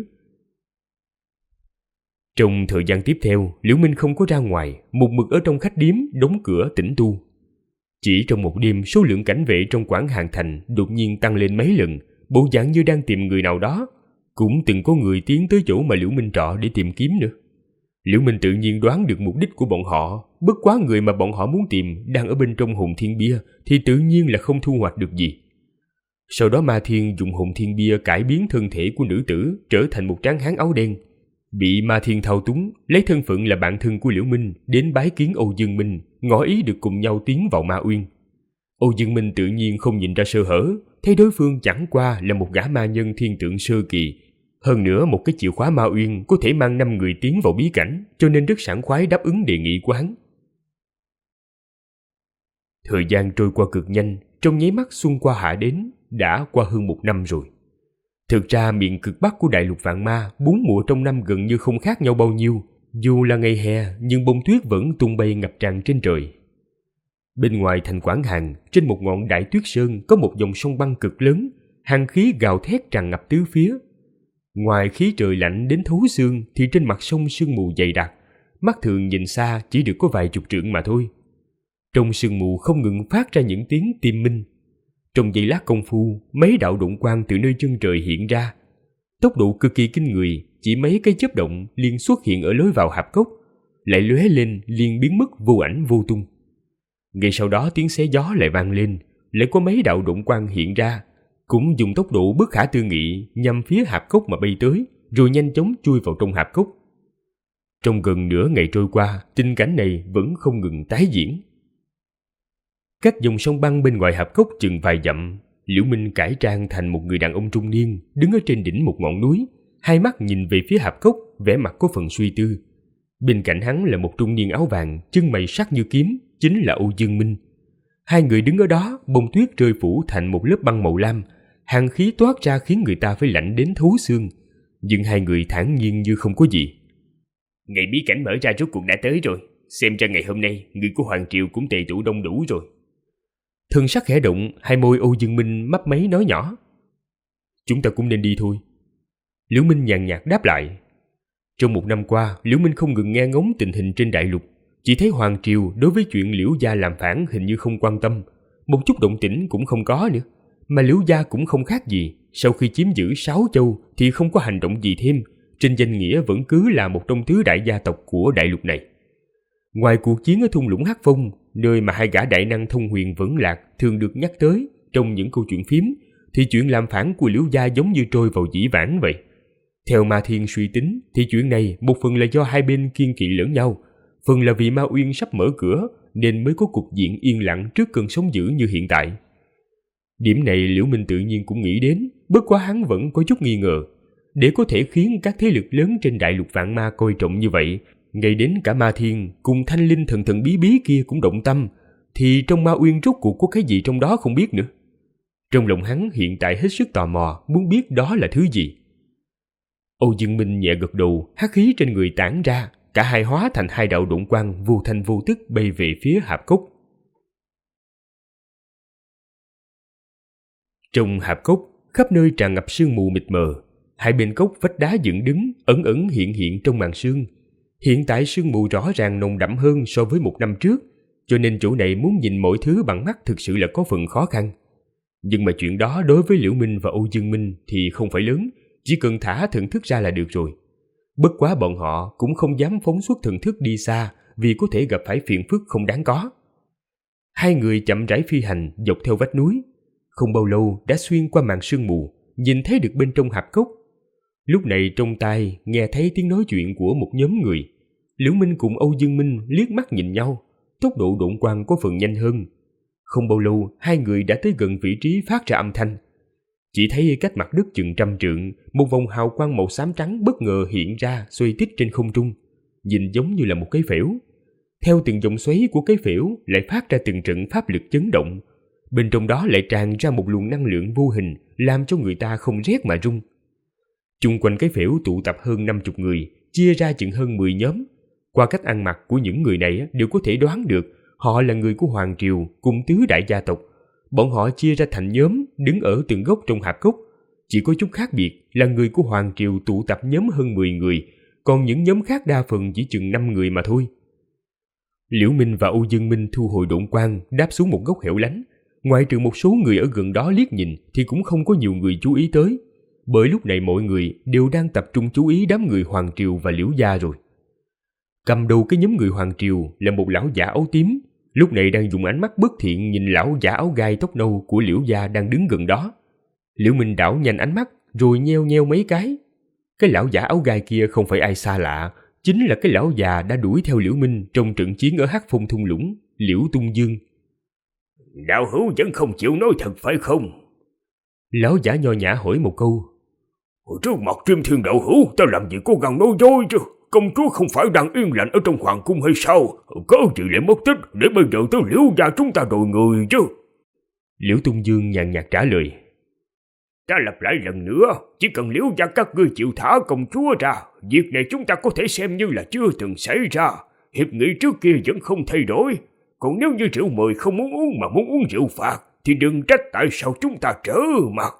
Trong thời gian tiếp theo, Liễu Minh không có ra ngoài, một mực ở trong khách điếm đóng cửa tĩnh tu. Chỉ trong một đêm, số lượng cảnh vệ trong quảng Hàng Thành đột nhiên tăng lên mấy lần, bộ dạng như đang tìm người nào đó. Cũng từng có người tiến tới chỗ mà Liễu Minh trọ để tìm kiếm nữa. Liễu Minh tự nhiên đoán được mục đích của bọn họ, bất quá người mà bọn họ muốn tìm đang ở bên trong hồn thiên bia thì tự nhiên là không thu hoạch được gì. Sau đó Ma Thiên dùng hồn thiên bia cải biến thân thể của nữ tử trở thành một tráng hán áo đen, bị Ma Thiên thao túng, lấy thân phận là bạn thân của Liễu Minh đến bái kiến Âu Dương Minh, ngỏ ý được cùng nhau tiến vào Ma Uyên. Âu Dương Minh tự nhiên không nhìn ra sơ hở, thấy đối phương chẳng qua là một gã ma nhân thiên tượng sơ kỳ. Hơn nữa một cái chìa khóa Ma Uyên có thể mang 5 người tiến vào bí cảnh, cho nên rất sảng khoái đáp ứng đề nghị của hắn. Thời gian trôi qua cực nhanh, trong nháy mắt xuân qua hạ đến, đã qua hơn 1 năm rồi. Thực ra miền cực bắc của đại lục vạn ma, 4 mùa trong năm gần như không khác nhau bao nhiêu. Dù là ngày hè, nhưng bông tuyết vẫn tung bay ngập tràn trên trời. Bên ngoài thành Quảng Hàn, trên một ngọn đại tuyết sơn có một dòng sông băng cực lớn, hàn khí gào thét tràn ngập tứ phía. Ngoài khí trời lạnh đến thấu xương thì trên mặt sông sương mù dày đặc, mắt thường nhìn xa chỉ được có vài chục trượng mà thôi. Trong sương mù không ngừng phát ra những tiếng tim minh. Trong giây lát công phu, mấy đạo động quang từ nơi chân trời hiện ra. Tốc độ cực kỳ kinh người, chỉ mấy cái chớp động liền xuất hiện ở lối vào hạp cốc, lại lóe lên liền biến mất vô ảnh vô tung. Ngay sau đó tiếng xé gió lại vang lên, lại có mấy đạo động quang hiện ra, cũng dùng tốc độ bất khả tư nghị nhằm phía hạp cốc mà bay tới, rồi nhanh chóng chui vào trong hạp cốc. Trong gần nửa ngày trôi qua, tình cảnh này vẫn không ngừng tái diễn. Cách dòng sông băng bên ngoài hạp cốc chừng vài dặm, Liễu Minh cải trang thành một người đàn ông trung niên, đứng ở trên đỉnh một ngọn núi, hai mắt nhìn về phía hạp cốc, vẻ mặt có phần suy tư. Bên cạnh hắn là một trung niên áo vàng, chân mày sắc như kiếm, chính là Âu Dương Minh. Hai người đứng ở đó, bông tuyết rơi phủ thành một lớp băng màu lam, hàn khí toát ra khiến người ta phải lạnh đến thấu xương. Nhưng hai người thản nhiên như không có gì. Ngày bí cảnh mở ra rốt cuộc đã tới rồi, xem ra ngày hôm nay người của Hoàng Triều cũng tề tụ đông đủ rồi. Thân sắc khẽ động, hai môi Âu Dương Minh mấp máy nói nhỏ. Chúng ta cũng nên đi thôi. Liễu Minh nhàn nhạt đáp lại. Trong 1 năm qua, Liễu Minh không ngừng nghe ngóng tình hình trên đại lục, chỉ thấy Hoàng Triều đối với chuyện Liễu gia làm phản hình như không quan tâm, một chút động tĩnh cũng không có nữa. Mà Liễu gia cũng không khác gì, sau khi chiếm giữ 6 châu thì không có hành động gì thêm, trên danh nghĩa vẫn cứ là một trong tứ đại gia tộc của đại lục này. Ngoài cuộc chiến ở thung lũng Hắc Phong, nơi mà hai gã đại năng thông huyền vẫn lạc thường được nhắc tới trong những câu chuyện phím, thì chuyện làm phản của Liễu gia giống như trôi vào dĩ vãng vậy. Theo Ma Thiên suy tính thì chuyện này một phần là do hai bên kiên kỵ lẫn nhau, phần là vì Ma Uyên sắp mở cửa nên mới có cục diện yên lặng trước cơn sóng dữ như hiện tại. Điểm này Liễu Minh tự nhiên cũng nghĩ đến, bất quá hắn vẫn có chút nghi ngờ. Để có thể khiến các thế lực lớn trên đại lục vạn ma coi trọng như vậy, ngay đến cả Ma Thiên cùng thanh linh thần thần bí bí kia cũng động tâm, thì trong Ma Uyên rốt cuộc có cái gì trong đó không biết nữa. Trong lòng hắn hiện tại hết sức tò mò muốn biết đó là thứ gì. Âu Dương Minh nhẹ gật đầu, hắc khí trên người tản ra, cả hai hóa thành hai đạo độn quang vô thanh vô tức bay về phía hạp cốc. Trong hạp cốc, khắp nơi tràn ngập sương mù mịt mờ. Hai bên cốc vách đá dựng đứng, ẩn ẩn hiện hiện trong màn sương. Hiện tại sương mù rõ ràng nồng đậm hơn so với một năm trước, cho nên chỗ này muốn nhìn mọi thứ bằng mắt thực sự là có phần khó khăn. Nhưng mà chuyện đó đối với Liễu Minh và Âu Dương Minh thì không phải lớn, chỉ cần thả thần thức ra là được rồi. Bất quá bọn họ cũng không dám phóng xuất thần thức đi xa vì có thể gặp phải phiền phức không đáng có. Hai người chậm rãi phi hành dọc theo vách núi. Không bao lâu đã xuyên qua màn sương mù, nhìn thấy được bên trong hạp cốc. Lúc này trong tai nghe thấy tiếng nói chuyện của một nhóm người. Liễu Minh cùng Âu Dương Minh liếc mắt nhìn nhau, tốc độ độn quang có phần nhanh hơn. Không bao lâu hai người đã tới gần vị trí phát ra âm thanh. Chỉ thấy cách mặt đất chừng 100 trượng, một vòng hào quang màu xám trắng bất ngờ hiện ra xoay tít trên không trung, nhìn giống như là một cái phễu. Theo từng dòng xoáy của cái phễu lại phát ra từng trận pháp lực chấn động. Bên trong đó lại tràn ra một luồng năng lượng vô hình, làm cho người ta không rét mà run. Chung quanh cái phễu tụ tập hơn 50 người, chia ra chừng hơn 10 nhóm. Qua cách ăn mặc của những người này đều có thể đoán được họ là người của Hoàng Triều cùng tứ đại gia tộc. Bọn họ chia ra thành nhóm, đứng ở từng góc trong hạp cốc. Chỉ có chút khác biệt là người của Hoàng Triều tụ tập nhóm hơn 10 người, còn những nhóm khác đa phần chỉ chừng 5 người mà thôi. Liễu Minh và Âu Dương Minh thu hồi độn quang, đáp xuống một góc hẻo lánh. Ngoại trừ một số người ở gần đó liếc nhìn thì cũng không có nhiều người chú ý tới, bởi lúc này mọi người đều đang tập trung chú ý đám người Hoàng Triều và Liễu gia rồi. Cầm đầu cái nhóm người Hoàng Triều là một lão giả áo tím, lúc này đang dùng ánh mắt bất thiện nhìn lão giả áo gai tóc nâu của Liễu gia đang đứng gần đó. Liễu Minh đảo nhanh ánh mắt rồi nheo nheo mấy cái. Cái lão giả áo gai kia không phải ai xa lạ, chính là cái lão già đã đuổi theo Liễu Minh trong trận chiến ở Hắc Phong thung lũng, Liễu Tung Dương. Đạo hữu vẫn không chịu nói thật phải không? Lão giả nho nhã hỏi một câu. Trước mặt Kim Thiên đạo hữu, ta làm gì cố gắng nói dối chứ? Công chúa không phải đang yên lặng ở trong hoàng cung hay sao? Cớ gì lại mất tích để bây giờ tới Liễu gia chúng ta đòi người chứ? Liễu Tung Dương nhàn nhạt trả lời. Ta lặp lại lần nữa, chỉ cần Liễu gia các ngươi chịu thả công chúa ra, việc này chúng ta có thể xem như là chưa từng xảy ra. Hiệp nghị trước kia vẫn không thay đổi. Còn nếu như rượu mời không muốn uống mà muốn uống rượu phạt, thì đừng trách tại sao chúng ta trở mặt.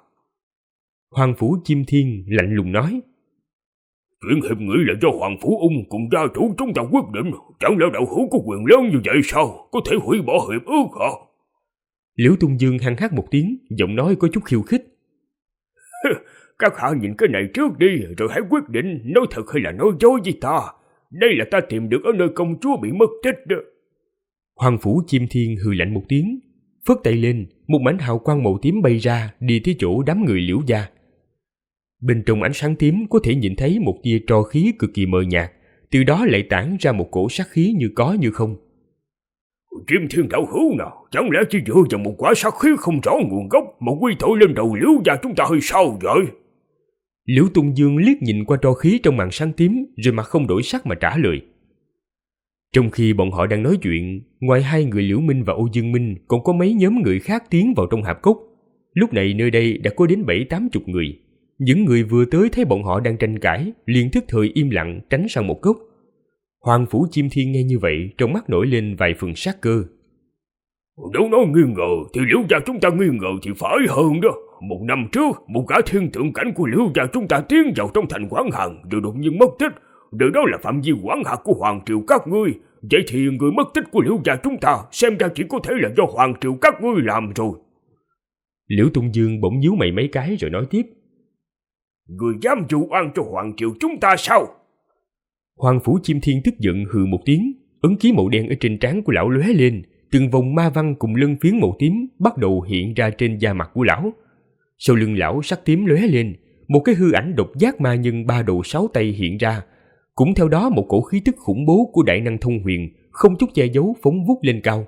Hoàng Phủ Chim Thiên lạnh lùng nói. Chuyện hiệp nghị là do Hoàng Phủ Ung cùng gia chủ chúng ta quyết định. Chẳng lẽ đạo hữu có quyền lớn như vậy sao? Có thể hủy bỏ hiệp ước hả? Liễu Tung Dương hăng hắc một tiếng, giọng nói có chút khiêu khích. Các hạ nhìn cái này trước đi, rồi hãy quyết định nói thật hay là nói dối với ta. Đây là ta tìm được ở nơi công chúa bị mất tích đó. Hoàng Phủ Chim Thiên hừ lạnh một tiếng, phất tay lên, một mảnh hào quang màu tím bay ra, đi tới chỗ đám người Liễu gia. Bên trong ánh sáng tím có thể nhìn thấy một tia tro khí cực kỳ mờ nhạt, từ đó lại tản ra một cổ sát khí như có như không. Kim Thiên đạo hữu nào, chẳng lẽ chỉ dựa vào một quả sát khí không rõ nguồn gốc mà quy tội lên đầu Liễu gia chúng ta hay sao vậy? Liễu Tung Dương liếc nhìn qua tro khí trong màn sáng tím, rồi mặt không đổi sắc mà trả lời. Trong khi bọn họ đang nói chuyện, ngoài hai người Liễu Minh và Âu Dương Minh còn có mấy nhóm người khác tiến vào trong hạp cốc. Lúc này nơi đây đã có đến 70-80 người. Những người vừa tới thấy bọn họ đang tranh cãi, liền thức thời im lặng tránh sang một góc. Hoàng Phủ Chim Thiên nghe như vậy, trong mắt nổi lên vài phần sát cơ. Nếu nói nghi ngờ thì Liễu gia chúng ta nghi ngờ thì phải hơn đó. Một năm trước, một gã thiên tượng cảnh của Liễu gia chúng ta tiến vào trong thành Quảng Hàn rồi đột nhiên mất tích. Điều đó là phạm vi quản hạt của Hoàng Triều các ngươi. Vậy thì người mất tích của Liễu gia chúng ta xem ra chỉ có thể là do Hoàng Triều các ngươi làm rồi. Liễu Tung Dương bỗng nhíu mày mấy cái rồi nói tiếp. Người dám vu oan cho Hoàng Triều chúng ta sao? Hoàng Phủ Chim Thiên tức giận hừ một tiếng, ấn ký màu đen ở trên trán của lão lóe lên, từng vòng ma văn cùng lân phiến màu tím bắt đầu hiện ra trên da mặt của lão. Sau lưng lão sắc tím lóe lên, một cái hư ảnh độc giác ma nhân 3 đầu 6 tay hiện ra. Cũng theo đó một cổ khí tức khủng bố của đại năng thông huyền không chút che giấu phóng vút lên cao.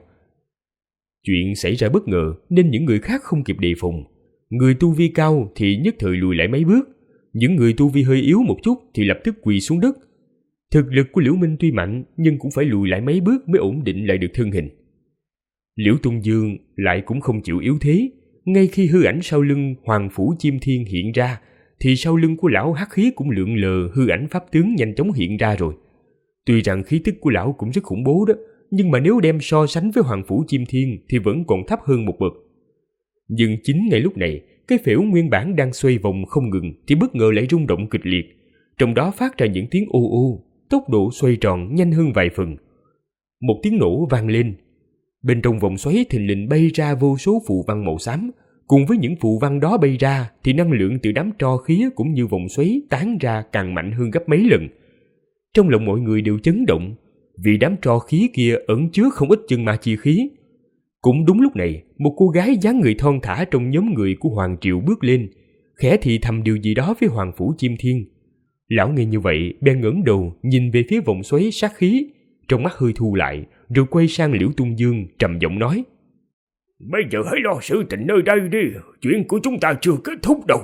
Chuyện xảy ra bất ngờ nên những người khác không kịp đề phòng. Người tu vi cao thì nhất thời lùi lại mấy bước, những người tu vi hơi yếu một chút thì lập tức quỳ xuống đất. Thực lực của Liễu Minh tuy mạnh nhưng cũng phải lùi lại mấy bước mới ổn định lại được thân hình. Liễu Tung Dương lại cũng không chịu yếu thế. Ngay khi hư ảnh sau lưng Hoàng Phủ Chim Thiên hiện ra thì sau lưng của lão hắc khí cũng lượn lờ hư ảnh pháp tướng nhanh chóng hiện ra rồi. Tuy rằng khí tức của lão cũng rất khủng bố đó, nhưng mà nếu đem so sánh với Hoàng Phủ Chim Thiên thì vẫn còn thấp hơn một bậc. Nhưng chính ngay lúc này, cái phễu nguyên bản đang xoay vòng không ngừng thì bất ngờ lại rung động kịch liệt, trong đó phát ra những tiếng ô ô, tốc độ xoay tròn nhanh hơn vài phần. Một tiếng nổ vang lên. Bên trong vòng xoáy thình lình bay ra vô số phù văn màu xám. Cùng với những phù văn đó bay ra thì năng lượng từ đám tro khí cũng như vòng xoáy tán ra càng mạnh hơn gấp mấy lần. Trong lòng mọi người đều chấn động, vì đám tro khí kia ẩn chứa không ít chân ma chi khí. Cũng đúng lúc này, một cô gái dáng người thon thả trong nhóm người của Hoàng Triều bước lên, khẽ thì thầm điều gì đó với Hoàng Phủ Chim Thiên. Lão nghe như vậy, bèn ngẩng đầu nhìn về phía vòng xoáy sát khí, trong mắt hơi thu lại, rồi quay sang Liễu Tung Dương trầm giọng nói: Bây giờ hãy lo sự tình nơi đây đi, chuyện của chúng ta chưa kết thúc đâu.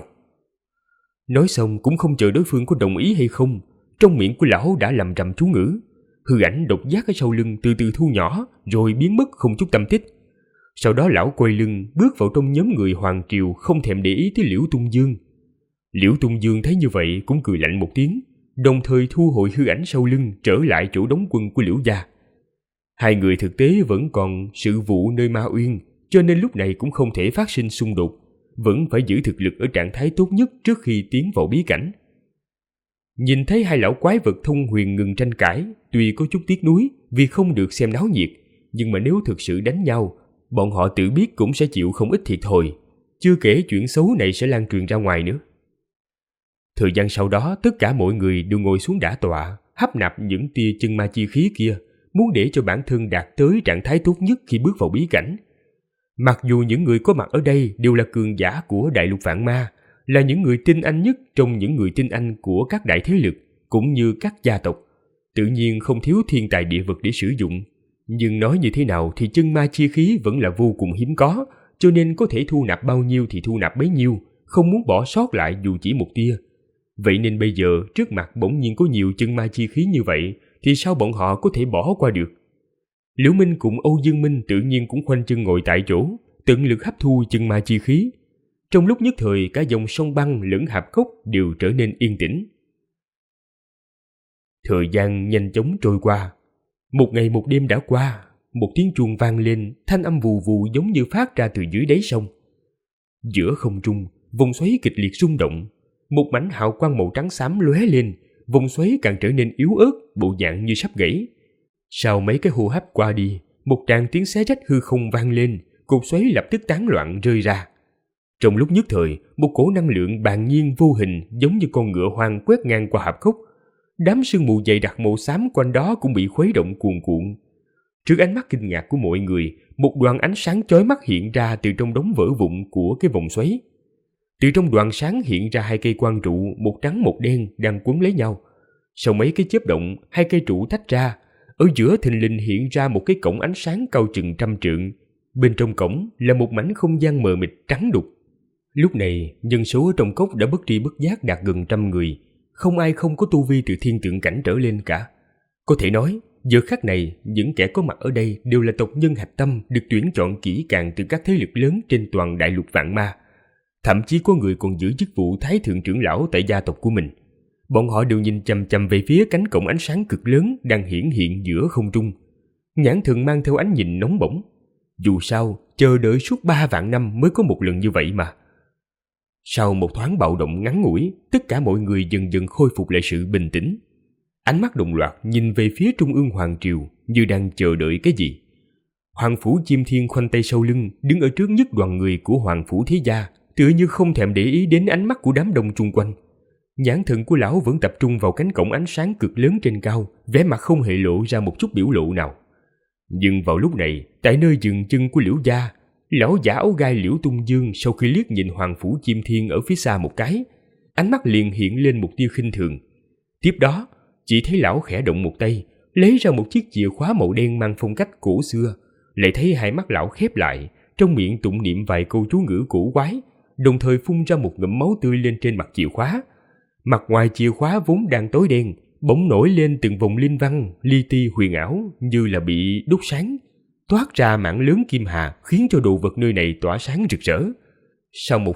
Nói xong cũng không chờ đối phương có đồng ý hay không, trong miệng của lão đã lầm rầm chú ngữ. Hư ảnh độc giác ở sau lưng từ từ thu nhỏ, rồi biến mất không chút tâm tích. Sau đó lão quay lưng bước vào trong nhóm người Hoàng Triều, không thèm để ý tới Liễu Tung Dương. Liễu Tung Dương thấy như vậy cũng cười lạnh một tiếng, đồng thời thu hồi hư ảnh sau lưng trở lại chỗ đóng quân của Liễu gia. Hai người thực tế vẫn còn sự vụ nơi Ma Uyên, cho nên lúc này cũng không thể phát sinh xung đột, vẫn phải giữ thực lực ở trạng thái tốt nhất trước khi tiến vào bí cảnh. Nhìn thấy hai lão quái vật thông huyền ngừng tranh cãi, tuy có chút tiếc nuối vì không được xem náo nhiệt, nhưng mà nếu thực sự đánh nhau, bọn họ tự biết cũng sẽ chịu không ít thiệt thòi, chưa kể chuyện xấu này sẽ lan truyền ra ngoài nữa. Thời gian sau đó, tất cả mọi người đều ngồi xuống đả tọa, hấp nạp những tia chân ma chi khí kia, muốn để cho bản thân đạt tới trạng thái tốt nhất khi bước vào bí cảnh. Mặc dù những người có mặt ở đây đều là cường giả của Đại Lục Vạn Ma, là những người tinh anh nhất trong những người tinh anh của các đại thế lực, cũng như các gia tộc, tự nhiên không thiếu thiên tài địa vật để sử dụng. Nhưng nói như thế nào thì chân ma chi khí vẫn là vô cùng hiếm có, cho nên có thể thu nạp bao nhiêu thì thu nạp bấy nhiêu, không muốn bỏ sót lại dù chỉ một tia. Vậy nên bây giờ trước mặt bỗng nhiên có nhiều chân ma chi khí như vậy, thì sao bọn họ có thể bỏ qua được? Liễu Minh cùng Âu Dương Minh tự nhiên cũng khoanh chân ngồi tại chỗ, tận lực hấp thu chân ma chi khí. Trong lúc nhất thời, cả dòng sông băng lẫn hạp cốc đều trở nên yên tĩnh. Thời gian nhanh chóng trôi qua. Một ngày một đêm đã qua, một tiếng chuông vang lên, thanh âm vù vù giống như phát ra từ dưới đáy sông. Giữa không trung, vòng xoáy kịch liệt rung động, một mảnh hào quang màu trắng xám lóe lên, vòng xoáy càng trở nên yếu ớt, bộ dạng như sắp gãy. Sau mấy cái hô hấp qua đi, một tràng tiếng xé rách hư không vang lên, cột xoáy lập tức tán loạn rơi ra. Trong lúc nhất thời, một cổ năng lượng bàng nhiên vô hình giống như con ngựa hoang quét ngang qua hạp cốc. Đám sương mù dày đặc màu xám quanh đó cũng bị khuấy động cuồn cuộn. Trước ánh mắt kinh ngạc của mọi người, một đoàn ánh sáng chói mắt hiện ra từ trong đống vỡ vụn của cái vòng xoáy. Từ trong đoàn sáng hiện ra hai cây quang trụ, một trắng một đen đang quấn lấy nhau. Sau mấy cái chớp động, hai cây trụ tách ra. Ở giữa thình lình hiện ra một cái cổng ánh sáng cao chừng 100 trượng. Bên trong cổng là một mảnh không gian mờ mịt trắng đục. Lúc này, nhân số ở trong cốc đã bất tri bất giác đạt gần 100 người. Không ai không có tu vi từ thiên tượng cảnh trở lên cả. Có thể nói, giờ khắc này, những kẻ có mặt ở đây đều là tộc nhân hạch tâm được tuyển chọn kỹ càng từ các thế lực lớn trên toàn Đại Lục Vạn Ma. Thậm chí có người còn giữ chức vụ Thái Thượng trưởng lão tại gia tộc của mình. Bọn họ đều nhìn chằm chằm về phía cánh cổng ánh sáng cực lớn đang hiển hiện giữa không trung. Nhãn thần mang theo ánh nhìn nóng bỏng. Dù sao, chờ đợi suốt 3 vạn năm mới có một lần như vậy mà. Sau một thoáng bạo động ngắn ngủi, tất cả mọi người dần dần khôi phục lại sự bình tĩnh. Ánh mắt đồng loạt nhìn về phía trung ương Hoàng Triều như đang chờ đợi cái gì. Hoàng Phủ Chim Thiên khoanh tay sau lưng, đứng ở trước nhất đoàn người của Hoàng Phủ Thế Gia, tựa như không thèm để ý đến ánh mắt của đám đông chung quanh. Nhãn thần của lão vẫn tập trung vào cánh cổng ánh sáng cực lớn trên cao, vẻ mặt không hề lộ ra một chút biểu lộ nào. Nhưng vào lúc này, tại nơi dừng chân của Liễu gia, lão giả áo gai Liễu Tung Dương sau khi liếc nhìn Hoàng Phủ Chim Thiên ở phía xa một cái, ánh mắt liền hiện lên một tia khinh thường. Tiếp đó, chỉ thấy lão khẽ động một tay, lấy ra một chiếc chìa khóa màu đen mang phong cách cổ xưa, lại thấy hai mắt lão khép lại, trong miệng tụng niệm vài câu chú ngữ cổ quái, đồng thời phun ra một ngụm máu tươi lên trên mặt chìa khóa. Mặt ngoài chìa khóa vốn đang tối đen, bỗng nổi lên từng vòng linh văn, li ti huyền ảo như là bị đốt sáng, toát ra mảng lớn kim hà khiến cho đồ vật nơi này tỏa sáng rực rỡ. Sau một khắc,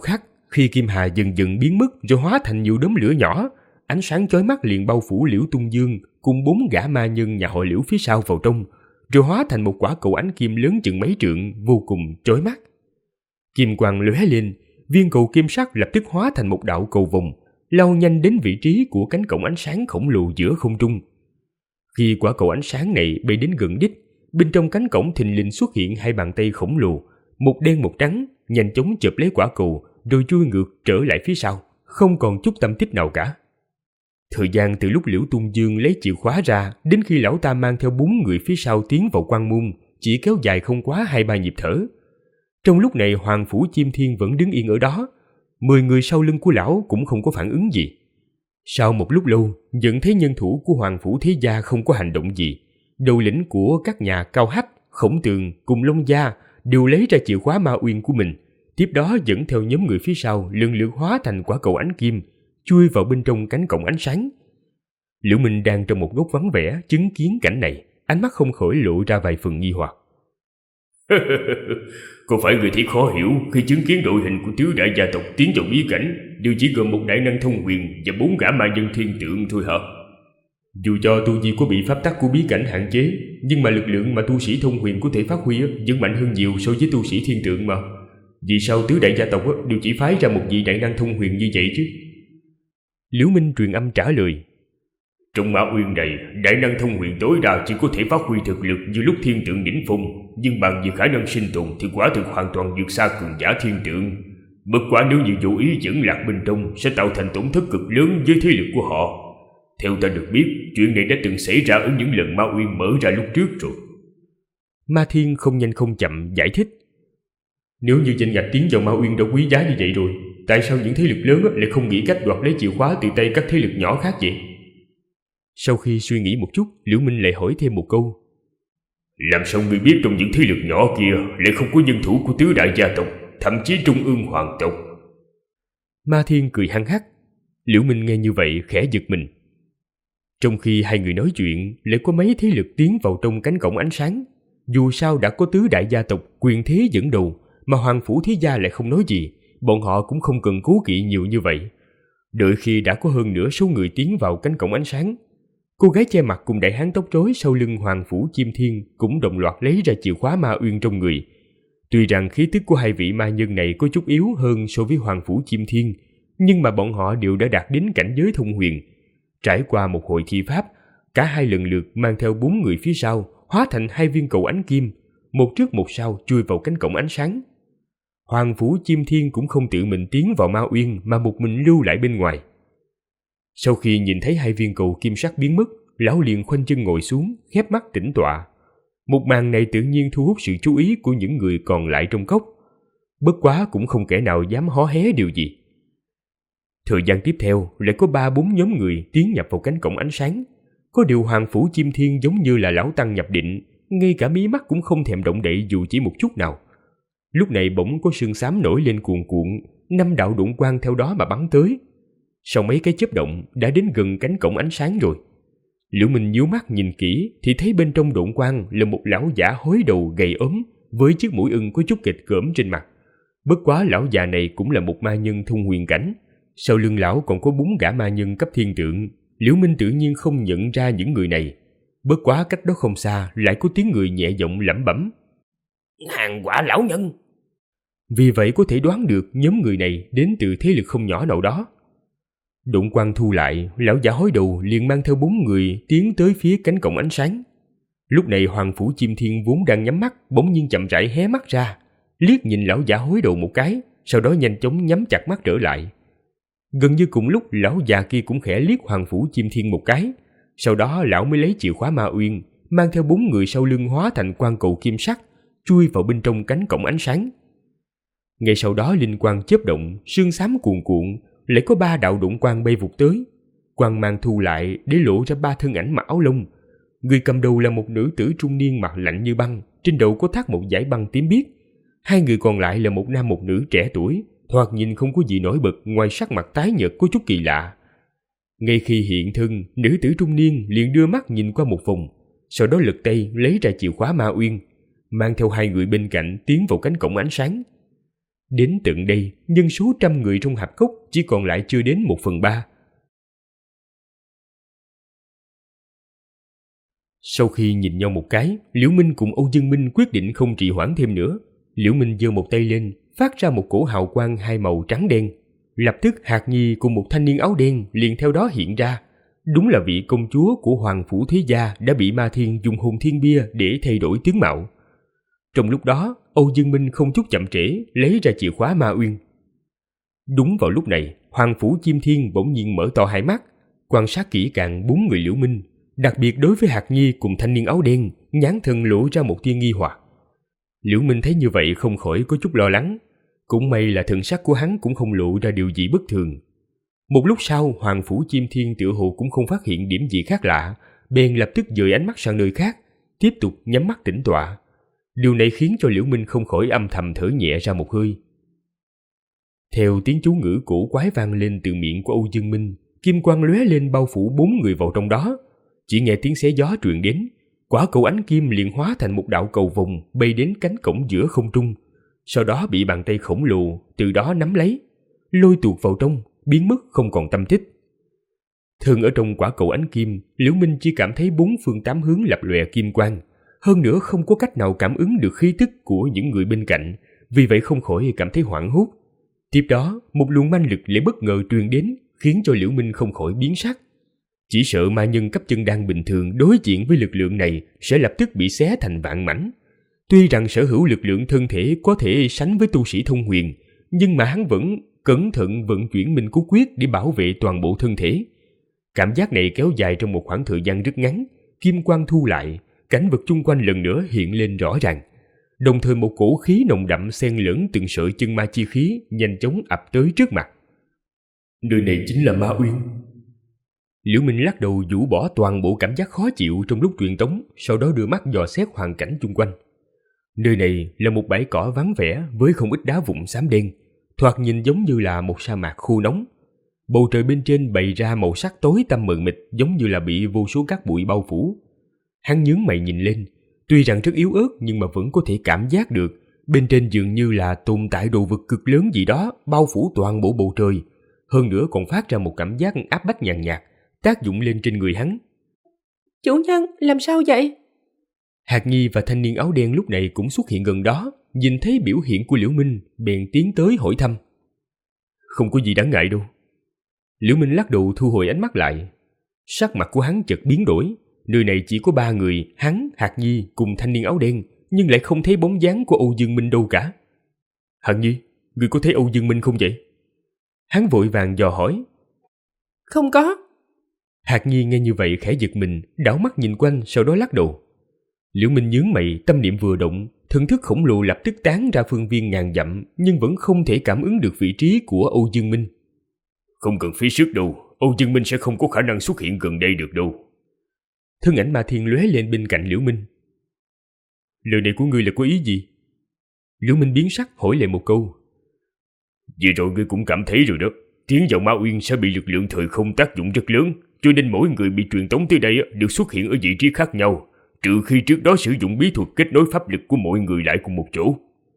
Khi kim hà dần dần biến mất rồi hóa thành nhiều đốm lửa nhỏ, ánh sáng chói mắt liền bao phủ Liễu Tung Dương cùng 4 gã ma nhân nhà họ Liễu phía sau vào trong, rồi hóa thành một quả cầu ánh kim lớn chừng mấy trượng, vô cùng chói mắt. Kim quang lóe lên, viên cầu kim sắc lập tức hóa thành một đạo cầu vồng, lao nhanh đến vị trí của cánh cổng ánh sáng khổng lồ giữa không trung. Khi quả cầu ánh sáng này bay đến gần đích, bên trong cánh cổng thình lình xuất hiện 2 bàn tay khổng lồ, một đen một trắng, nhanh chóng chộp lấy quả cầu rồi chui ngược trở lại phía sau, không còn chút tâm tích nào cả. Thời gian từ lúc Liễu Tung Dương lấy chìa khóa ra đến khi lão ta mang theo 4 người phía sau tiến vào quan môn chỉ kéo dài không quá 2-3 nhịp thở. Trong lúc này Hoàng Phủ Chim Thiên vẫn đứng yên ở đó, 10 người sau lưng của lão cũng không có phản ứng gì. Sau một lúc lâu, nhận thấy nhân thủ của Hoàng Phủ Thế Gia không có hành động gì, đầu lĩnh của các nhà Cao Hách, Khổng Tường cùng Long Gia đều lấy ra chìa khóa ma uyên của mình, tiếp đó dẫn theo nhóm người phía sau lần lượt hóa thành quả cầu ánh kim, chui vào bên trong cánh cổng ánh sáng. Liễu Minh đang trong một góc vắng vẻ chứng kiến cảnh này, ánh mắt không khỏi lộ ra vài phần nghi hoặc. Có phải người thấy khó hiểu khi chứng kiến đội hình của tứ đại gia tộc tiến vào bí cảnh đều chỉ gồm một đại năng thông huyền và 4 gã ma nhân thiên tượng thôi hả? Dù cho tu vi có bị pháp tắc của bí cảnh hạn chế, nhưng mà lực lượng mà tu sĩ thông huyền có thể phát huy vẫn mạnh hơn nhiều so với tu sĩ thiên tượng mà. Vì sao tứ đại gia tộc đều chỉ phái ra một vị đại năng thông huyền như vậy chứ? Liễu Minh truyền âm trả lời. Trong ma uyên này, đại năng thông huyền tối đa chỉ có thể phát huy thực lực như lúc thiên tượng đỉnh phong, nhưng bằng về khả năng sinh tồn thì quả thực hoàn toàn vượt xa cường giả thiên tượng. Bất quá nếu như vô ý dẫn lạc bên trong sẽ tạo thành tổn thất cực lớn với thế lực của họ. Theo ta được biết, chuyện này đã từng xảy ra ở những lần ma uyên mở ra lúc trước rồi. Ma Thiên không nhanh không chậm giải thích. Nếu như danh ngạch tiến vào ma uyên đã quý giá như vậy rồi, tại sao những thế lực lớn lại không nghĩ cách đoạt lấy chìa khóa từ tay các thế lực nhỏ khác vậy? Sau khi suy nghĩ một chút, Liễu Minh lại hỏi thêm một câu. Làm sao ngươi biết trong những thế lực nhỏ kia lại không có nhân thủ của tứ đại gia tộc, thậm chí trung ương hoàng tộc? Ma Thiên cười hăng hắc. Liễu Minh nghe như vậy khẽ giật mình. Trong khi hai người nói chuyện, lại có mấy thế lực tiến vào trong cánh cổng ánh sáng. Dù sao đã có tứ đại gia tộc quyền thế dẫn đầu, mà Hoàng Phủ Thế Gia lại không nói gì, bọn họ cũng không cần cố kỵ nhiều như vậy. Đợi khi đã có hơn nửa số người tiến vào cánh cổng ánh sáng, cô gái che mặt cùng đại hán tóc rối sau lưng Hoàng Phủ Chim Thiên cũng đồng loạt lấy ra chìa khóa ma uyên trong người. Tuy rằng khí tức của hai vị ma nhân này có chút yếu hơn so với Hoàng Phủ Chim Thiên, nhưng mà bọn họ đều đã đạt đến cảnh giới thông huyền. Trải qua một hồi thi pháp, cả hai lần lượt mang theo 4 người phía sau, hóa thành 2 viên cầu ánh kim, một trước một sau chui vào cánh cổng ánh sáng. Hoàng Phủ Chim Thiên cũng không tự mình tiến vào ma uyên mà một mình lưu lại bên ngoài. Sau khi nhìn thấy 2 viên cầu kim sắc biến mất, lão liền khoanh chân ngồi xuống, khép mắt tĩnh tọa. Một màn này tự nhiên thu hút sự chú ý của những người còn lại trong cốc. Bất quá cũng không kẻ nào dám hó hé điều gì. Thời gian tiếp theo lại có 3-4 nhóm người tiến nhập vào cánh cổng ánh sáng. Có điều Hoàng Phủ Chim Thiên giống như là lão tăng nhập định, ngay cả mí mắt cũng không thèm động đậy dù chỉ một chút nào. Lúc này bỗng có sương xám nổi lên cuồn cuộn, 5 đạo đụng quang theo đó mà bắn tới. Sau mấy cái chớp động đã đến gần cánh cổng ánh sáng rồi. Liễu Minh nhíu mắt nhìn kỹ thì thấy bên trong độn quang là một lão giả hối đầu gầy ốm với chiếc mũi ưng có chút kịch cỡm trên mặt. Bất quá lão già này cũng là một ma nhân thông huyền cảnh. Sau lưng lão còn có 4 gã ma nhân cấp thiên tượng. Liễu Minh tự nhiên không nhận ra những người này. Bất quá cách đó không xa lại có tiếng người nhẹ giọng lẩm bẩm. Hàng quả lão nhân. Vì vậy có thể đoán được nhóm người này đến từ thế lực không nhỏ nào đó. Độn quang thu lại, lão giả hối đầu liền mang theo 4 người tiến tới phía cánh cổng ánh sáng. Lúc này Hoàng Phủ Chim Thiên vốn đang nhắm mắt, bỗng nhiên chậm rãi hé mắt ra, liếc nhìn lão giả hối đầu một cái, sau đó nhanh chóng nhắm chặt mắt trở lại. Gần như cùng lúc lão già kia cũng khẽ liếc Hoàng Phủ Chim Thiên một cái, sau đó lão mới lấy chìa khóa ma uyên, mang theo 4 người sau lưng hóa thành quang cầu kim sắc, chui vào bên trong cánh cổng ánh sáng. Ngay sau đó linh quang chớp động, sương xám cuồn cuộn, lại có 3 đạo độn quang bay vụt tới. Quang mang thu lại để lộ ra 3 thân ảnh mặc áo lông. Người cầm đầu là một nữ tử trung niên mặt lạnh như băng, trên đầu có thắt một dải băng tím biếc. 2 người còn lại là một nam một nữ trẻ tuổi, thoạt nhìn không có gì nổi bật ngoài sắc mặt tái nhợt có chút kỳ lạ. Ngay khi hiện thân, nữ tử trung niên liền đưa mắt nhìn qua một vòng, sau đó lật tay lấy ra chìa khóa ma uyên, mang theo 2 người bên cạnh tiến vào cánh cổng ánh sáng. Đến tận đây, nhân số 100 người trong hạp cốc chỉ còn lại chưa đến 1/3. Sau khi nhìn nhau một cái, Liễu Minh cùng Âu Dương Minh quyết định không trì hoãn thêm nữa. Liễu Minh giơ một tay lên, phát ra một cổ hào quang hai màu trắng đen. Lập tức Hạc Nhi cùng một thanh niên áo đen liền theo đó hiện ra. Đúng là vị công chúa của Hoàng Phủ Thế Gia đã bị Ma Thiên dùng hồn thiên bia để thay đổi tướng mạo. Trong lúc đó, Âu Dương Minh không chút chậm trễ lấy ra chìa khóa Ma Uyên. Đúng vào lúc này, Hoàng Phủ Chim Thiên bỗng nhiên mở to hai mắt, quan sát kỹ càng 4 người Liễu Minh, đặc biệt đối với Hạc Nhi cùng thanh niên áo đen, nhãn thần lộ ra một tia nghi hoặc. Liễu Minh thấy như vậy không khỏi có chút lo lắng, cũng may là thần sắc của hắn cũng không lộ ra điều gì bất thường. Một lúc sau, Hoàng Phủ Chim Thiên tựa hồ cũng không phát hiện điểm gì khác lạ, bèn lập tức dời ánh mắt sang nơi khác, tiếp tục nhắm mắt tĩnh tọa. Điều này khiến cho Liễu Minh không khỏi âm thầm thở nhẹ ra một hơi. Theo tiếng chú ngữ cổ quái vang lên từ miệng của Âu Dương Minh, kim quang lóe lên bao phủ 4 người vào trong đó. Chỉ nghe tiếng xé gió truyền đến, quả cầu ánh kim liền hóa thành một đạo cầu vồng bay đến cánh cổng giữa không trung, sau đó bị bàn tay khổng lồ từ đó nắm lấy, lôi tuột vào trong, biến mất không còn tâm tích. Thường ở trong quả cầu ánh kim, Liễu Minh chỉ cảm thấy 4 phương 8 hướng lập lòe kim quang, hơn nữa không có cách nào cảm ứng được khí tức của những người bên cạnh, vì vậy không khỏi cảm thấy hoảng hốt. Tiếp đó, một luồng manh lực lại bất ngờ truyền đến, khiến cho Liễu Minh không khỏi biến sắc. Chỉ sợ ma nhân cấp chân đan bình thường đối diện với lực lượng này sẽ lập tức bị xé thành vạn mảnh. Tuy rằng sở hữu lực lượng thân thể có thể sánh với tu sĩ thông huyền, nhưng mà hắn vẫn cẩn thận vận chuyển Minh Cốt Quyết để bảo vệ toàn bộ thân thể. Cảm giác này kéo dài trong một khoảng thời gian rất ngắn, kim quang thu lại, cảnh vật chung quanh lần nữa hiện lên rõ ràng. Đồng thời một cổ khí nồng đậm xen lẫn từng sợi chân ma chi khí nhanh chóng ập tới trước mặt. Nơi này chính là Ma Uyên. Liễu Minh lắc đầu vũ bỏ toàn bộ cảm giác khó chịu trong lúc truyền tống, sau đó đưa mắt dò xét hoàn cảnh chung quanh. Nơi này là một bãi cỏ vắng vẻ với không ít đá vụn xám đen, thoạt nhìn giống như là một sa mạc khô nóng. Bầu trời bên trên bày ra màu sắc tối tăm mờ mịt, giống như là bị vô số cát bụi bao phủ. Hắn nhướng mày nhìn lên, tuy rằng rất yếu ớt nhưng mà vẫn có thể cảm giác được bên trên dường như là tồn tại đồ vật cực lớn gì đó bao phủ toàn bộ bầu trời, hơn nữa còn phát ra một cảm giác áp bách nhàn nhạt tác dụng lên trên người hắn. Chủ nhân, làm sao vậy? Hạc Nhi và thanh niên áo đen lúc này cũng xuất hiện gần đó, nhìn thấy biểu hiện của Liễu Minh bèn tiến tới hỏi thăm. Không có gì đáng ngại đâu. Liễu Minh lắc đầu thu hồi ánh mắt lại. Sắc mặt của hắn chợt biến đổi. Nơi này chỉ có 3 người, hắn, Hạc Nhi cùng thanh niên áo đen, nhưng lại không thấy bóng dáng của Âu Dương Minh đâu cả. Hạc Nhi, ngươi có thấy Âu Dương Minh không vậy? Hắn vội vàng dò hỏi. Không có. Hạc Nhi nghe như vậy khẽ giật mình, đảo mắt nhìn quanh, sau đó lắc đầu. Liễu Minh nhướng mày, tâm niệm vừa động, thần thức khổng lồ lập tức tán ra phương viên ngàn dặm, nhưng vẫn không thể cảm ứng được vị trí của Âu Dương Minh. Không cần phí sức đâu, Âu Dương Minh sẽ không có khả năng xuất hiện gần đây được đâu. Thân ảnh Ma Thiên lóe lên bên cạnh Liễu Minh. Lời này của ngươi là có ý gì? Liễu Minh biến sắc hỏi lại một câu. Vừa rồi ngươi cũng cảm thấy rồi đó, tiến vào Ma Uyên sẽ bị lực lượng thời không tác dụng rất lớn, cho nên mỗi người bị truyền tống tới đây đều xuất hiện ở vị trí khác nhau, trừ khi trước đó sử dụng bí thuật kết nối pháp lực của mọi người lại cùng một chỗ.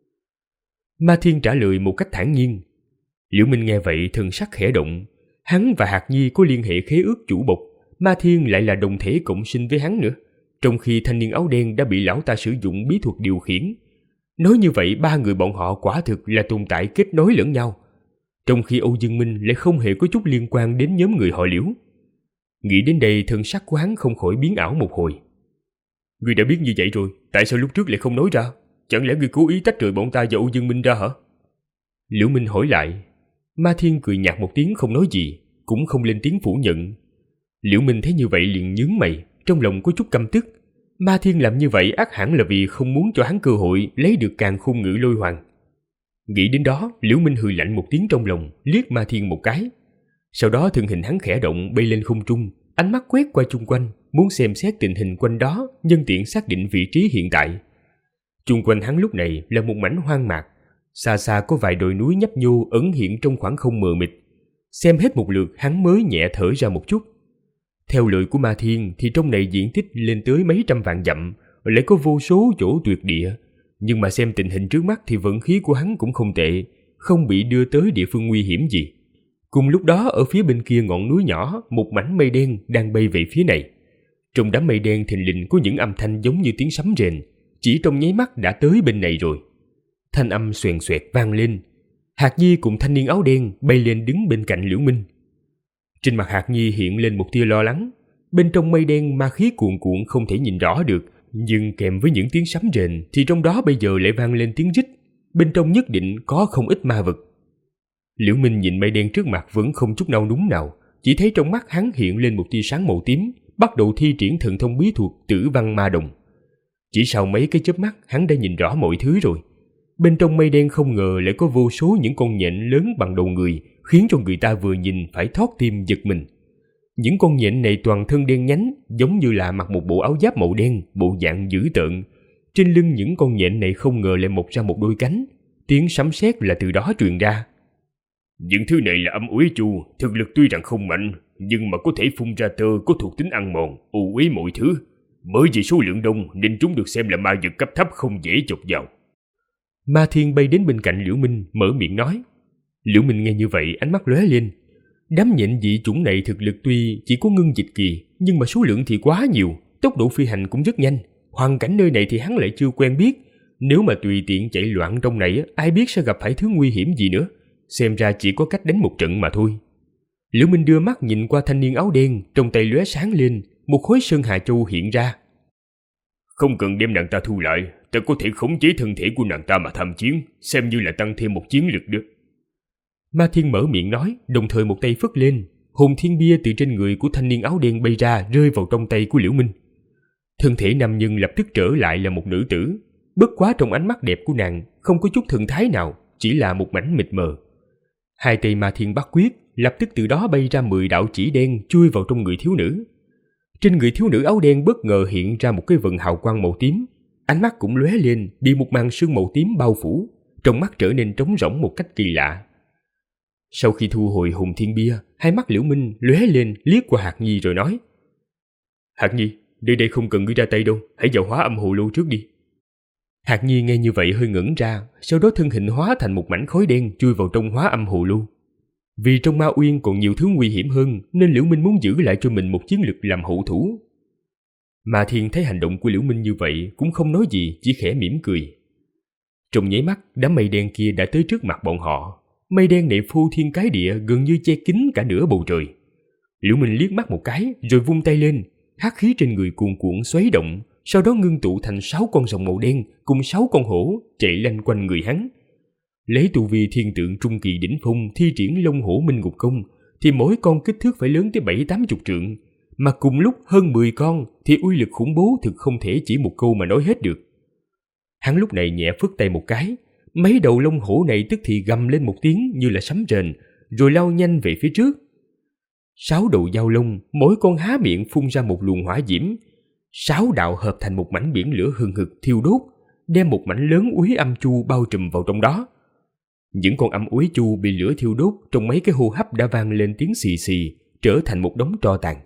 Ma Thiên trả lời một cách thản nhiên. Liễu Minh nghe vậy thần sắc khẽ động. Hắn và Hạc Nhi có liên hệ khế ước chủ bộc, Ma Thiên lại là đồng thể cộng sinh với hắn nữa, trong khi thanh niên áo đen đã bị lão ta sử dụng bí thuật điều khiển. Nói như vậy 3 người bọn họ quả thực là tồn tại kết nối lẫn nhau, trong khi Âu Dương Minh lại không hề có chút liên quan đến nhóm người họ Liễu. Nghĩ đến đây thần sắc của hắn không khỏi biến ảo một hồi. Ngươi đã biết như vậy rồi, tại sao lúc trước lại không nói ra? Chẳng lẽ ngươi cố ý tách rời bọn ta và Âu Dương Minh ra hả? Liễu Minh hỏi lại. Ma Thiên cười nhạt một tiếng không nói gì, cũng không lên tiếng phủ nhận. Liễu Minh thấy như vậy liền nhướng mày, trong lòng có chút căm tức. Ma Thiên làm như vậy ắt hẳn là vì không muốn cho hắn cơ hội lấy được càn khôn ngữ lôi hoàng. Nghĩ đến đó, Liễu Minh hừ lạnh một tiếng trong lòng, liếc Ma Thiên một cái. Sau đó thân hình hắn khẽ động bay lên không trung, ánh mắt quét qua chung quanh, muốn xem xét tình hình quanh đó, nhân tiện xác định vị trí hiện tại. Chung quanh hắn lúc này là một mảnh hoang mạc, xa xa có vài đồi núi nhấp nhô ẩn hiện trong khoảng không mờ mịt. Xem hết một lượt hắn mới nhẹ thở ra một chút. Theo lời của Ma Thiên thì trong này diện tích lên tới mấy trăm vạn dặm, lại có vô số chỗ tuyệt địa. Nhưng mà xem tình hình trước mắt thì vận khí của hắn cũng không tệ, không bị đưa tới địa phương nguy hiểm gì. Cùng lúc đó ở phía bên kia ngọn núi nhỏ, một mảnh mây đen đang bay về phía này. Trong đám mây đen thình lình có những âm thanh giống như tiếng sấm rền, chỉ trong nháy mắt đã tới bên này rồi. Thanh âm xoèn xoẹt vang lên. Hạc Nhi cùng thanh niên áo đen bay lên đứng bên cạnh Liễu Minh. Trên mặt Hạc Nhi hiện lên một tia lo lắng. Bên trong mây đen ma khí cuồn cuộn không thể nhìn rõ được, nhưng kèm với những tiếng sấm rền thì trong đó bây giờ lại vang lên tiếng rít. Bên trong nhất định có không ít ma vật. Liễu Minh nhìn mây đen trước mặt vẫn không chút nao núng nào, chỉ thấy trong mắt hắn hiện lên một tia sáng màu tím, bắt đầu thi triển thần thông bí thuật Tử Văn Ma Đồng. Chỉ sau mấy cái chớp mắt, hắn đã nhìn rõ mọi thứ rồi. Bên trong mây đen không ngờ lại có vô số những con nhện lớn bằng đầu người, khiến cho người ta vừa nhìn phải thót tim giật mình. Những con nhện này toàn thân đen nhánh, giống như là mặc một bộ áo giáp màu đen, bộ dạng dữ tợn. Trên lưng những con nhện này không ngờ lại mọc ra một đôi cánh, tiếng sấm sét là từ đó truyền ra. Những thứ này là âm uế chu, thực lực tuy rằng không mạnh, nhưng mà có thể phun ra tơ có thuộc tính ăn mòn, u uế mọi thứ. Bởi vì số lượng đông nên chúng được xem là ma vật cấp thấp không dễ chọc vào. Ma Thiên bay đến bên cạnh Liễu Minh, mở miệng nói. Liễu Minh nghe như vậy, ánh mắt lóe lên. Đám nhện dị chủng này thực lực tuy chỉ có ngưng dịch kỳ, nhưng mà số lượng thì quá nhiều, tốc độ phi hành cũng rất nhanh. Hoàn cảnh nơi này thì hắn lại chưa quen biết. Nếu mà tùy tiện chạy loạn trong này, ai biết sẽ gặp phải thứ nguy hiểm gì nữa. Xem ra chỉ có cách đánh một trận mà thôi. Liễu Minh đưa mắt nhìn qua thanh niên áo đen, trong tay lóe sáng lên, một khối sơn hà châu hiện ra. Không cần đem nàng ta thu lại, ta có thể khống chế thân thể của nàng ta mà tham chiến, xem như là tăng thêm một chiến lực được. Ma Thiên mở miệng nói, đồng thời một tay phất lên, hồn thiên bia từ trên người của thanh niên áo đen bay ra, rơi vào trong tay của Liễu Minh. Thân thể nam nhân lập tức trở lại là một nữ tử, bất quá trong ánh mắt đẹp của nàng không có chút thần thái nào, chỉ là một mảnh mịt mờ. Hai tay Ma Thiên bắt quyết, lập tức từ đó bay ra 10 đạo chỉ đen chui vào trong người thiếu nữ. Trên người thiếu nữ áo đen bất ngờ hiện ra một cái vầng hào quang màu tím, ánh mắt cũng lóe lên, bị một màn sương màu tím bao phủ, trong mắt trở nên trống rỗng một cách kỳ lạ. Sau khi thu hồi hồn thiên bia, hai mắt Liễu Minh lóe lên, liếc qua Hạc Nhi rồi nói: Hạc Nhi, đây không cần ngươi ra tay đâu, hãy vào hóa âm hồ lô trước đi. Hạc Nhi nghe như vậy hơi ngẩn ra, sau đó thân hình hóa thành một mảnh khói đen chui vào trong hóa âm hồ lô. Vì trong ma uyên còn nhiều thứ nguy hiểm hơn, nên Liễu Minh muốn giữ lại cho mình một chiến lực làm hậu thủ. Ma Thiên thấy hành động của Liễu Minh như vậy cũng không nói gì, chỉ khẽ mỉm cười. Trong nháy mắt, đám mây đen kia đã tới trước mặt bọn họ. Mây đen này phô thiên cái địa, gần như che kín cả nửa bầu trời. Liễu Minh liếc mắt một cái, rồi vung tay lên, hắc khí trên người cuồn cuộn xoáy động, sau đó ngưng tụ thành 6 con rồng màu đen cùng 6 con hổ chạy lanh quanh người hắn. Lấy tu vi thiên tượng trung kỳ đỉnh phong thi triển Long Hổ Minh Ngục Công thì mỗi con kích thước phải lớn tới 7-80 trượng, mà cùng lúc hơn 10 con thì uy lực khủng bố thực không thể chỉ một câu mà nói hết được. Hắn lúc này nhẹ phất tay một cái, mấy đầu long hổ này tức thì gầm lên một tiếng như là sấm rền, rồi lao nhanh về phía trước. 6 đầu dao long, mỗi con há miệng phun ra một luồng hỏa diễm, 6 đạo hợp thành một mảnh biển lửa hừng hực thiêu đốt, đem một mảnh lớn úy âm chu bao trùm vào trong đó. Những con âm úy chu bị lửa thiêu đốt trong mấy cái hô hấp đã vang lên tiếng xì xì, trở thành một đống tro tàn.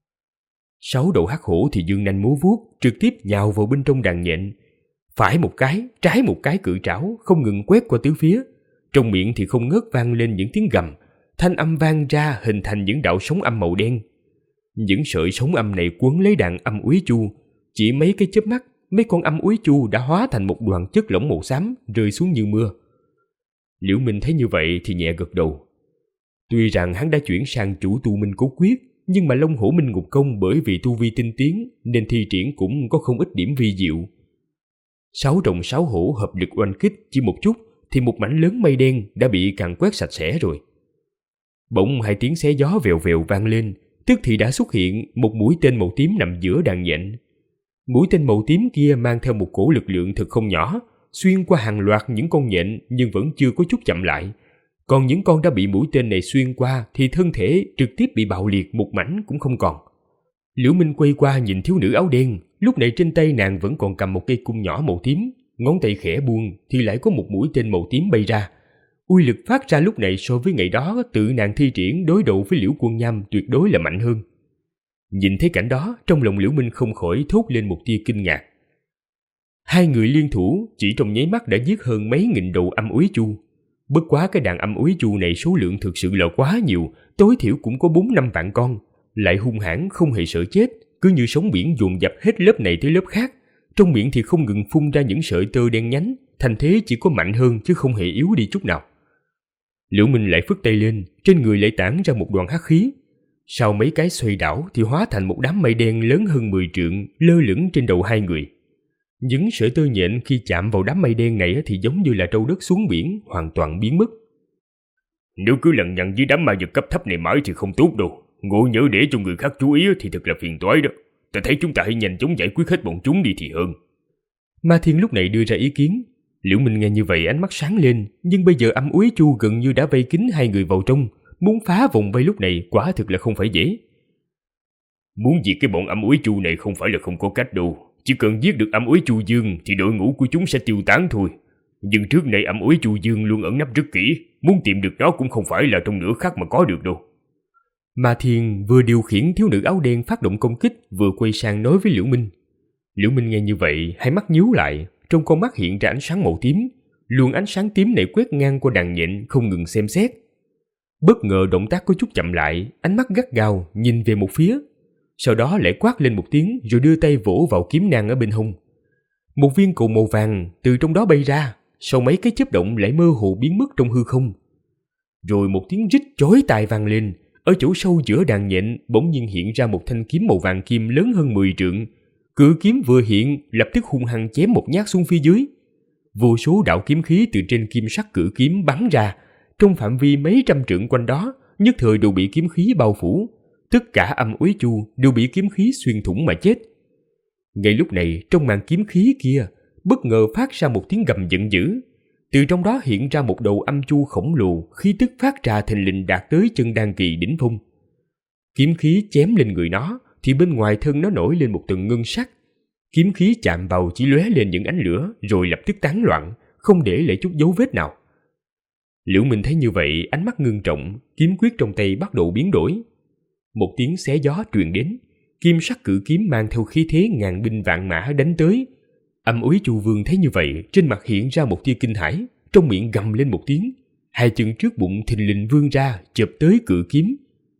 6 đầu hắc hổ thì dương nanh múa vuốt, trực tiếp nhào vào bên trong đàn nhện. Phải một cái, trái một cái cự trảo không ngừng quét qua tứ phía. Trong miệng thì không ngớt vang lên những tiếng gầm, thanh âm vang ra hình thành những đạo sóng âm màu đen. Những sợi sóng âm này quấn lấy đàn âm úy chu, chỉ mấy cái chớp mắt, mấy con âm úy chu đã hóa thành một đoàn chất lỏng màu xám rơi xuống như mưa. Liễu Minh thấy như vậy thì nhẹ gật đầu. Tuy rằng hắn đã chuyển sang chủ tu minh cố quyết, nhưng mà Long Hổ Minh Ngục Công bởi vì tu vi tinh tiến nên thi triển cũng có không ít điểm vi diệu. 6 rồng 6 hổ hợp lực oanh kích chỉ một chút thì một mảnh lớn mây đen đã bị càn quét sạch sẽ rồi. Bỗng 2 tiếng xé gió vèo vèo vang lên, tức thì đã xuất hiện một mũi tên màu tím nằm giữa đàn nhện. Mũi tên màu tím kia mang theo một cổ lực lượng thực không nhỏ, xuyên qua hàng loạt những con nhện nhưng vẫn chưa có chút chậm lại. Còn những con đã bị mũi tên này xuyên qua thì thân thể trực tiếp bị bạo liệt một mảnh cũng không còn. Liễu Minh quay qua nhìn thiếu nữ áo đen, lúc này trên tay nàng vẫn còn cầm một cây cung nhỏ màu tím, ngón tay khẽ buông thì lại có một mũi tên màu tím bay ra. Uy lực phát ra lúc này so với ngày đó tự nàng thi triển đối đầu với Liễu Quân Nham tuyệt đối là mạnh hơn. Nhìn thấy cảnh đó, trong lòng Liễu Minh không khỏi thốt lên một tia kinh ngạc. 2 người liên thủ chỉ trong nháy mắt đã giết hơn mấy nghìn đầu âm úy chu. Bất quá cái đàn âm úy chu này số lượng thực sự là quá nhiều, tối thiểu cũng có 4-5 vạn con, lại hung hãn không hề sợ chết, cứ như sóng biển dồn dập hết lớp này tới lớp khác. Trong miệng thì không ngừng phun ra những sợi tơ đen nhánh, thành thế chỉ có mạnh hơn chứ không hề yếu đi chút nào. Liễu Minh lại phất tay lên, trên người lại tản ra một đoàn hắc khí. Sau mấy cái xoay đảo thì hóa thành một đám mây đen lớn hơn 10 trượng lơ lửng trên đầu hai người. Những sợi tơ nhện khi chạm vào đám mây đen này thì giống như là trâu đất xuống biển, hoàn toàn biến mất. Nếu cứ lằng nhằng với đám ma vật cấp thấp này mãi thì không tốt đâu. Ngộ nhỡ để cho người khác chú ý thì thật là phiền toái đó. Ta thấy chúng ta hãy nhanh chóng giải quyết hết bọn chúng đi thì hơn. Ma Thiên lúc này đưa ra ý kiến. Liễu Minh nghe như vậy ánh mắt sáng lên, nhưng bây giờ âm úy chu gần như đã vây kín hai người vào trong, muốn phá vòng vây lúc này quả thực là không phải dễ. Muốn diệt cái bọn âm úy chu này không phải là không có cách đâu. Chỉ cần giết được âm úy chu dương thì đội ngũ của chúng sẽ tiêu tán thôi. Nhưng trước nay âm úy chu dương luôn ẩn nấp rất kỹ, muốn tìm được nó cũng không phải là trong nửa khắc mà có được đâu. Ma Thiên vừa điều khiển thiếu nữ áo đen phát động công kích, vừa quay sang nói với Liễu Minh. Liễu Minh nghe như vậy, hai mắt nhíu lại, trong con mắt hiện ra ánh sáng màu tím. Luồng ánh sáng tím này quét ngang qua đàn nhện, không ngừng xem xét. Bất ngờ động tác có chút chậm lại, ánh mắt gắt gao nhìn về một phía. Sau đó lại quát lên một tiếng rồi đưa tay vỗ vào kiếm nàng ở bên hông. Một viên cầu màu vàng từ trong đó bay ra, sau mấy cái chớp động lại mơ hồ biến mất trong hư không. Rồi một tiếng rít chói tai vang lên, ở chỗ sâu giữa đàn nhện bỗng nhiên hiện ra một thanh kiếm màu vàng kim lớn hơn 10 trượng. Cự kiếm vừa hiện, lập tức hung hăng chém một nhát xuống phía dưới. Vô số đạo kiếm khí từ trên kim sắc cự kiếm bắn ra, trong phạm vi mấy trăm trượng quanh đó, nhất thời đều bị kiếm khí bao phủ. Tất cả âm úy chu đều bị kiếm khí xuyên thủng mà chết. Ngay lúc này, trong màn kiếm khí kia, bất ngờ phát ra một tiếng gầm giận dữ. Từ trong đó hiện ra một đầu âm chu khổng lồ, khí tức phát ra thình lình đạt tới chân đan kỳ đỉnh phong. Kiếm khí chém lên người nó, thì bên ngoài thân nó nổi lên một tầng ngân sắc. Kiếm khí chạm vào chỉ lóe lên những ánh lửa, rồi lập tức tán loạn, không để lại chút dấu vết nào. Liễu Minh thấy như vậy, ánh mắt ngưng trọng, kiếm quyết trong tay bắt đầu biến đổi. Một tiếng xé gió truyền đến, kim sắc cự kiếm mang theo khí thế ngàn binh vạn mã đánh tới. Âm úy chu vương thấy như vậy, trên mặt hiện ra một tia kinh hãi, trong miệng gầm lên một tiếng, hai chân trước bụng thình lình vươn ra, chộp tới cự kiếm.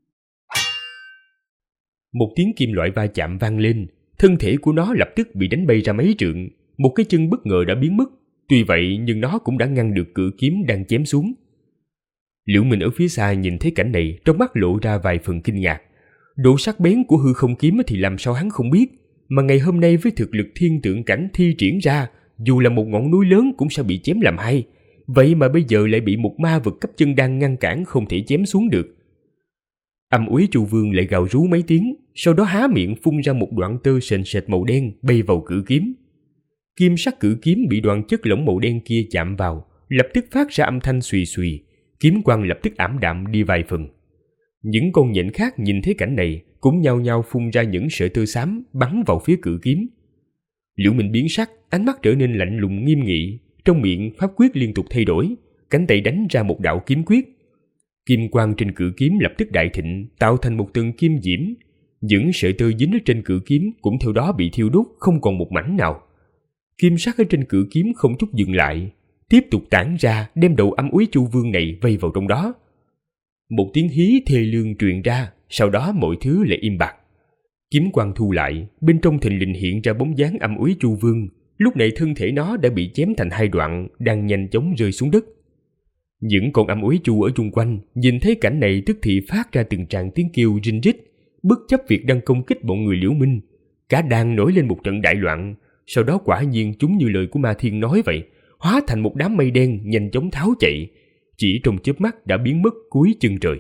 Một tiếng kim loại va chạm vang lên, thân thể của nó lập tức bị đánh bay ra mấy trượng, một cái chân bất ngờ đã biến mất. Tuy vậy nhưng nó cũng đã ngăn được cự kiếm đang chém xuống. Liễu Minh ở phía xa nhìn thấy cảnh này, trong mắt lộ ra vài phần kinh ngạc. Độ sắc bén của hư không kiếm thì làm sao hắn không biết, mà ngày hôm nay với thực lực thiên tượng cảnh thi triển ra, dù là một ngọn núi lớn cũng sẽ bị chém làm hai. Vậy mà bây giờ lại bị một ma vật cấp chân đang ngăn cản, không thể chém xuống được. Âm úy chu vương lại gào rú mấy tiếng, sau đó há miệng phun ra một đoạn tơ sền sệt màu đen bay vào cự kiếm. Kim sắc cự kiếm bị đoạn chất lỏng màu đen kia chạm vào, lập tức phát ra âm thanh xùy xùy, kiếm quang lập tức ảm đạm đi vài phần. Những con nhện khác nhìn thấy cảnh này cũng nhao nhao phun ra những sợi tơ xám bắn vào phía cự kiếm. Liễu Minh biến sắc, ánh mắt trở nên lạnh lùng nghiêm nghị, trong miệng pháp quyết liên tục thay đổi, cánh tay đánh ra một đạo kiếm quyết. Kim quang trên cự kiếm lập tức đại thịnh, tạo thành một tầng kim diễm. Những sợi tơ dính ở trên cự kiếm cũng theo đó bị thiêu đốt, không còn một mảnh nào. Kim sắc ở trên cự kiếm không chút dừng lại, tiếp tục tản ra, đem đầu âm úy chu vương này vây vào trong đó. Một tiếng hí thê lương truyền ra, sau đó mọi thứ lại im bặt. Kiếm quang thu lại, bên trong thình lình hiện ra bóng dáng âm úy chu vương. Lúc này thân thể nó đã bị chém thành hai đoạn, đang nhanh chóng rơi xuống đất. Những con âm úy chu ở chung quanh nhìn thấy cảnh này tức thì phát ra từng tràng tiếng kêu rinh rít, bất chấp việc đang công kích bọn người Liễu Minh. Cả đàn nổi lên một trận đại loạn. Sau đó quả nhiên chúng như lời của Ma Thiên nói vậy, hóa thành một đám mây đen nhanh chóng tháo chạy, chỉ trong chớp mắt đã biến mất cuối chân trời.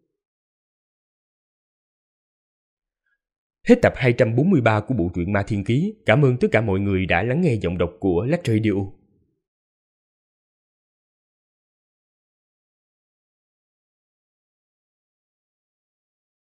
Hết tập 243 của bộ truyện Ma Thiên Ký. Cảm ơn tất cả mọi người đã lắng nghe giọng đọc của Lách Radio.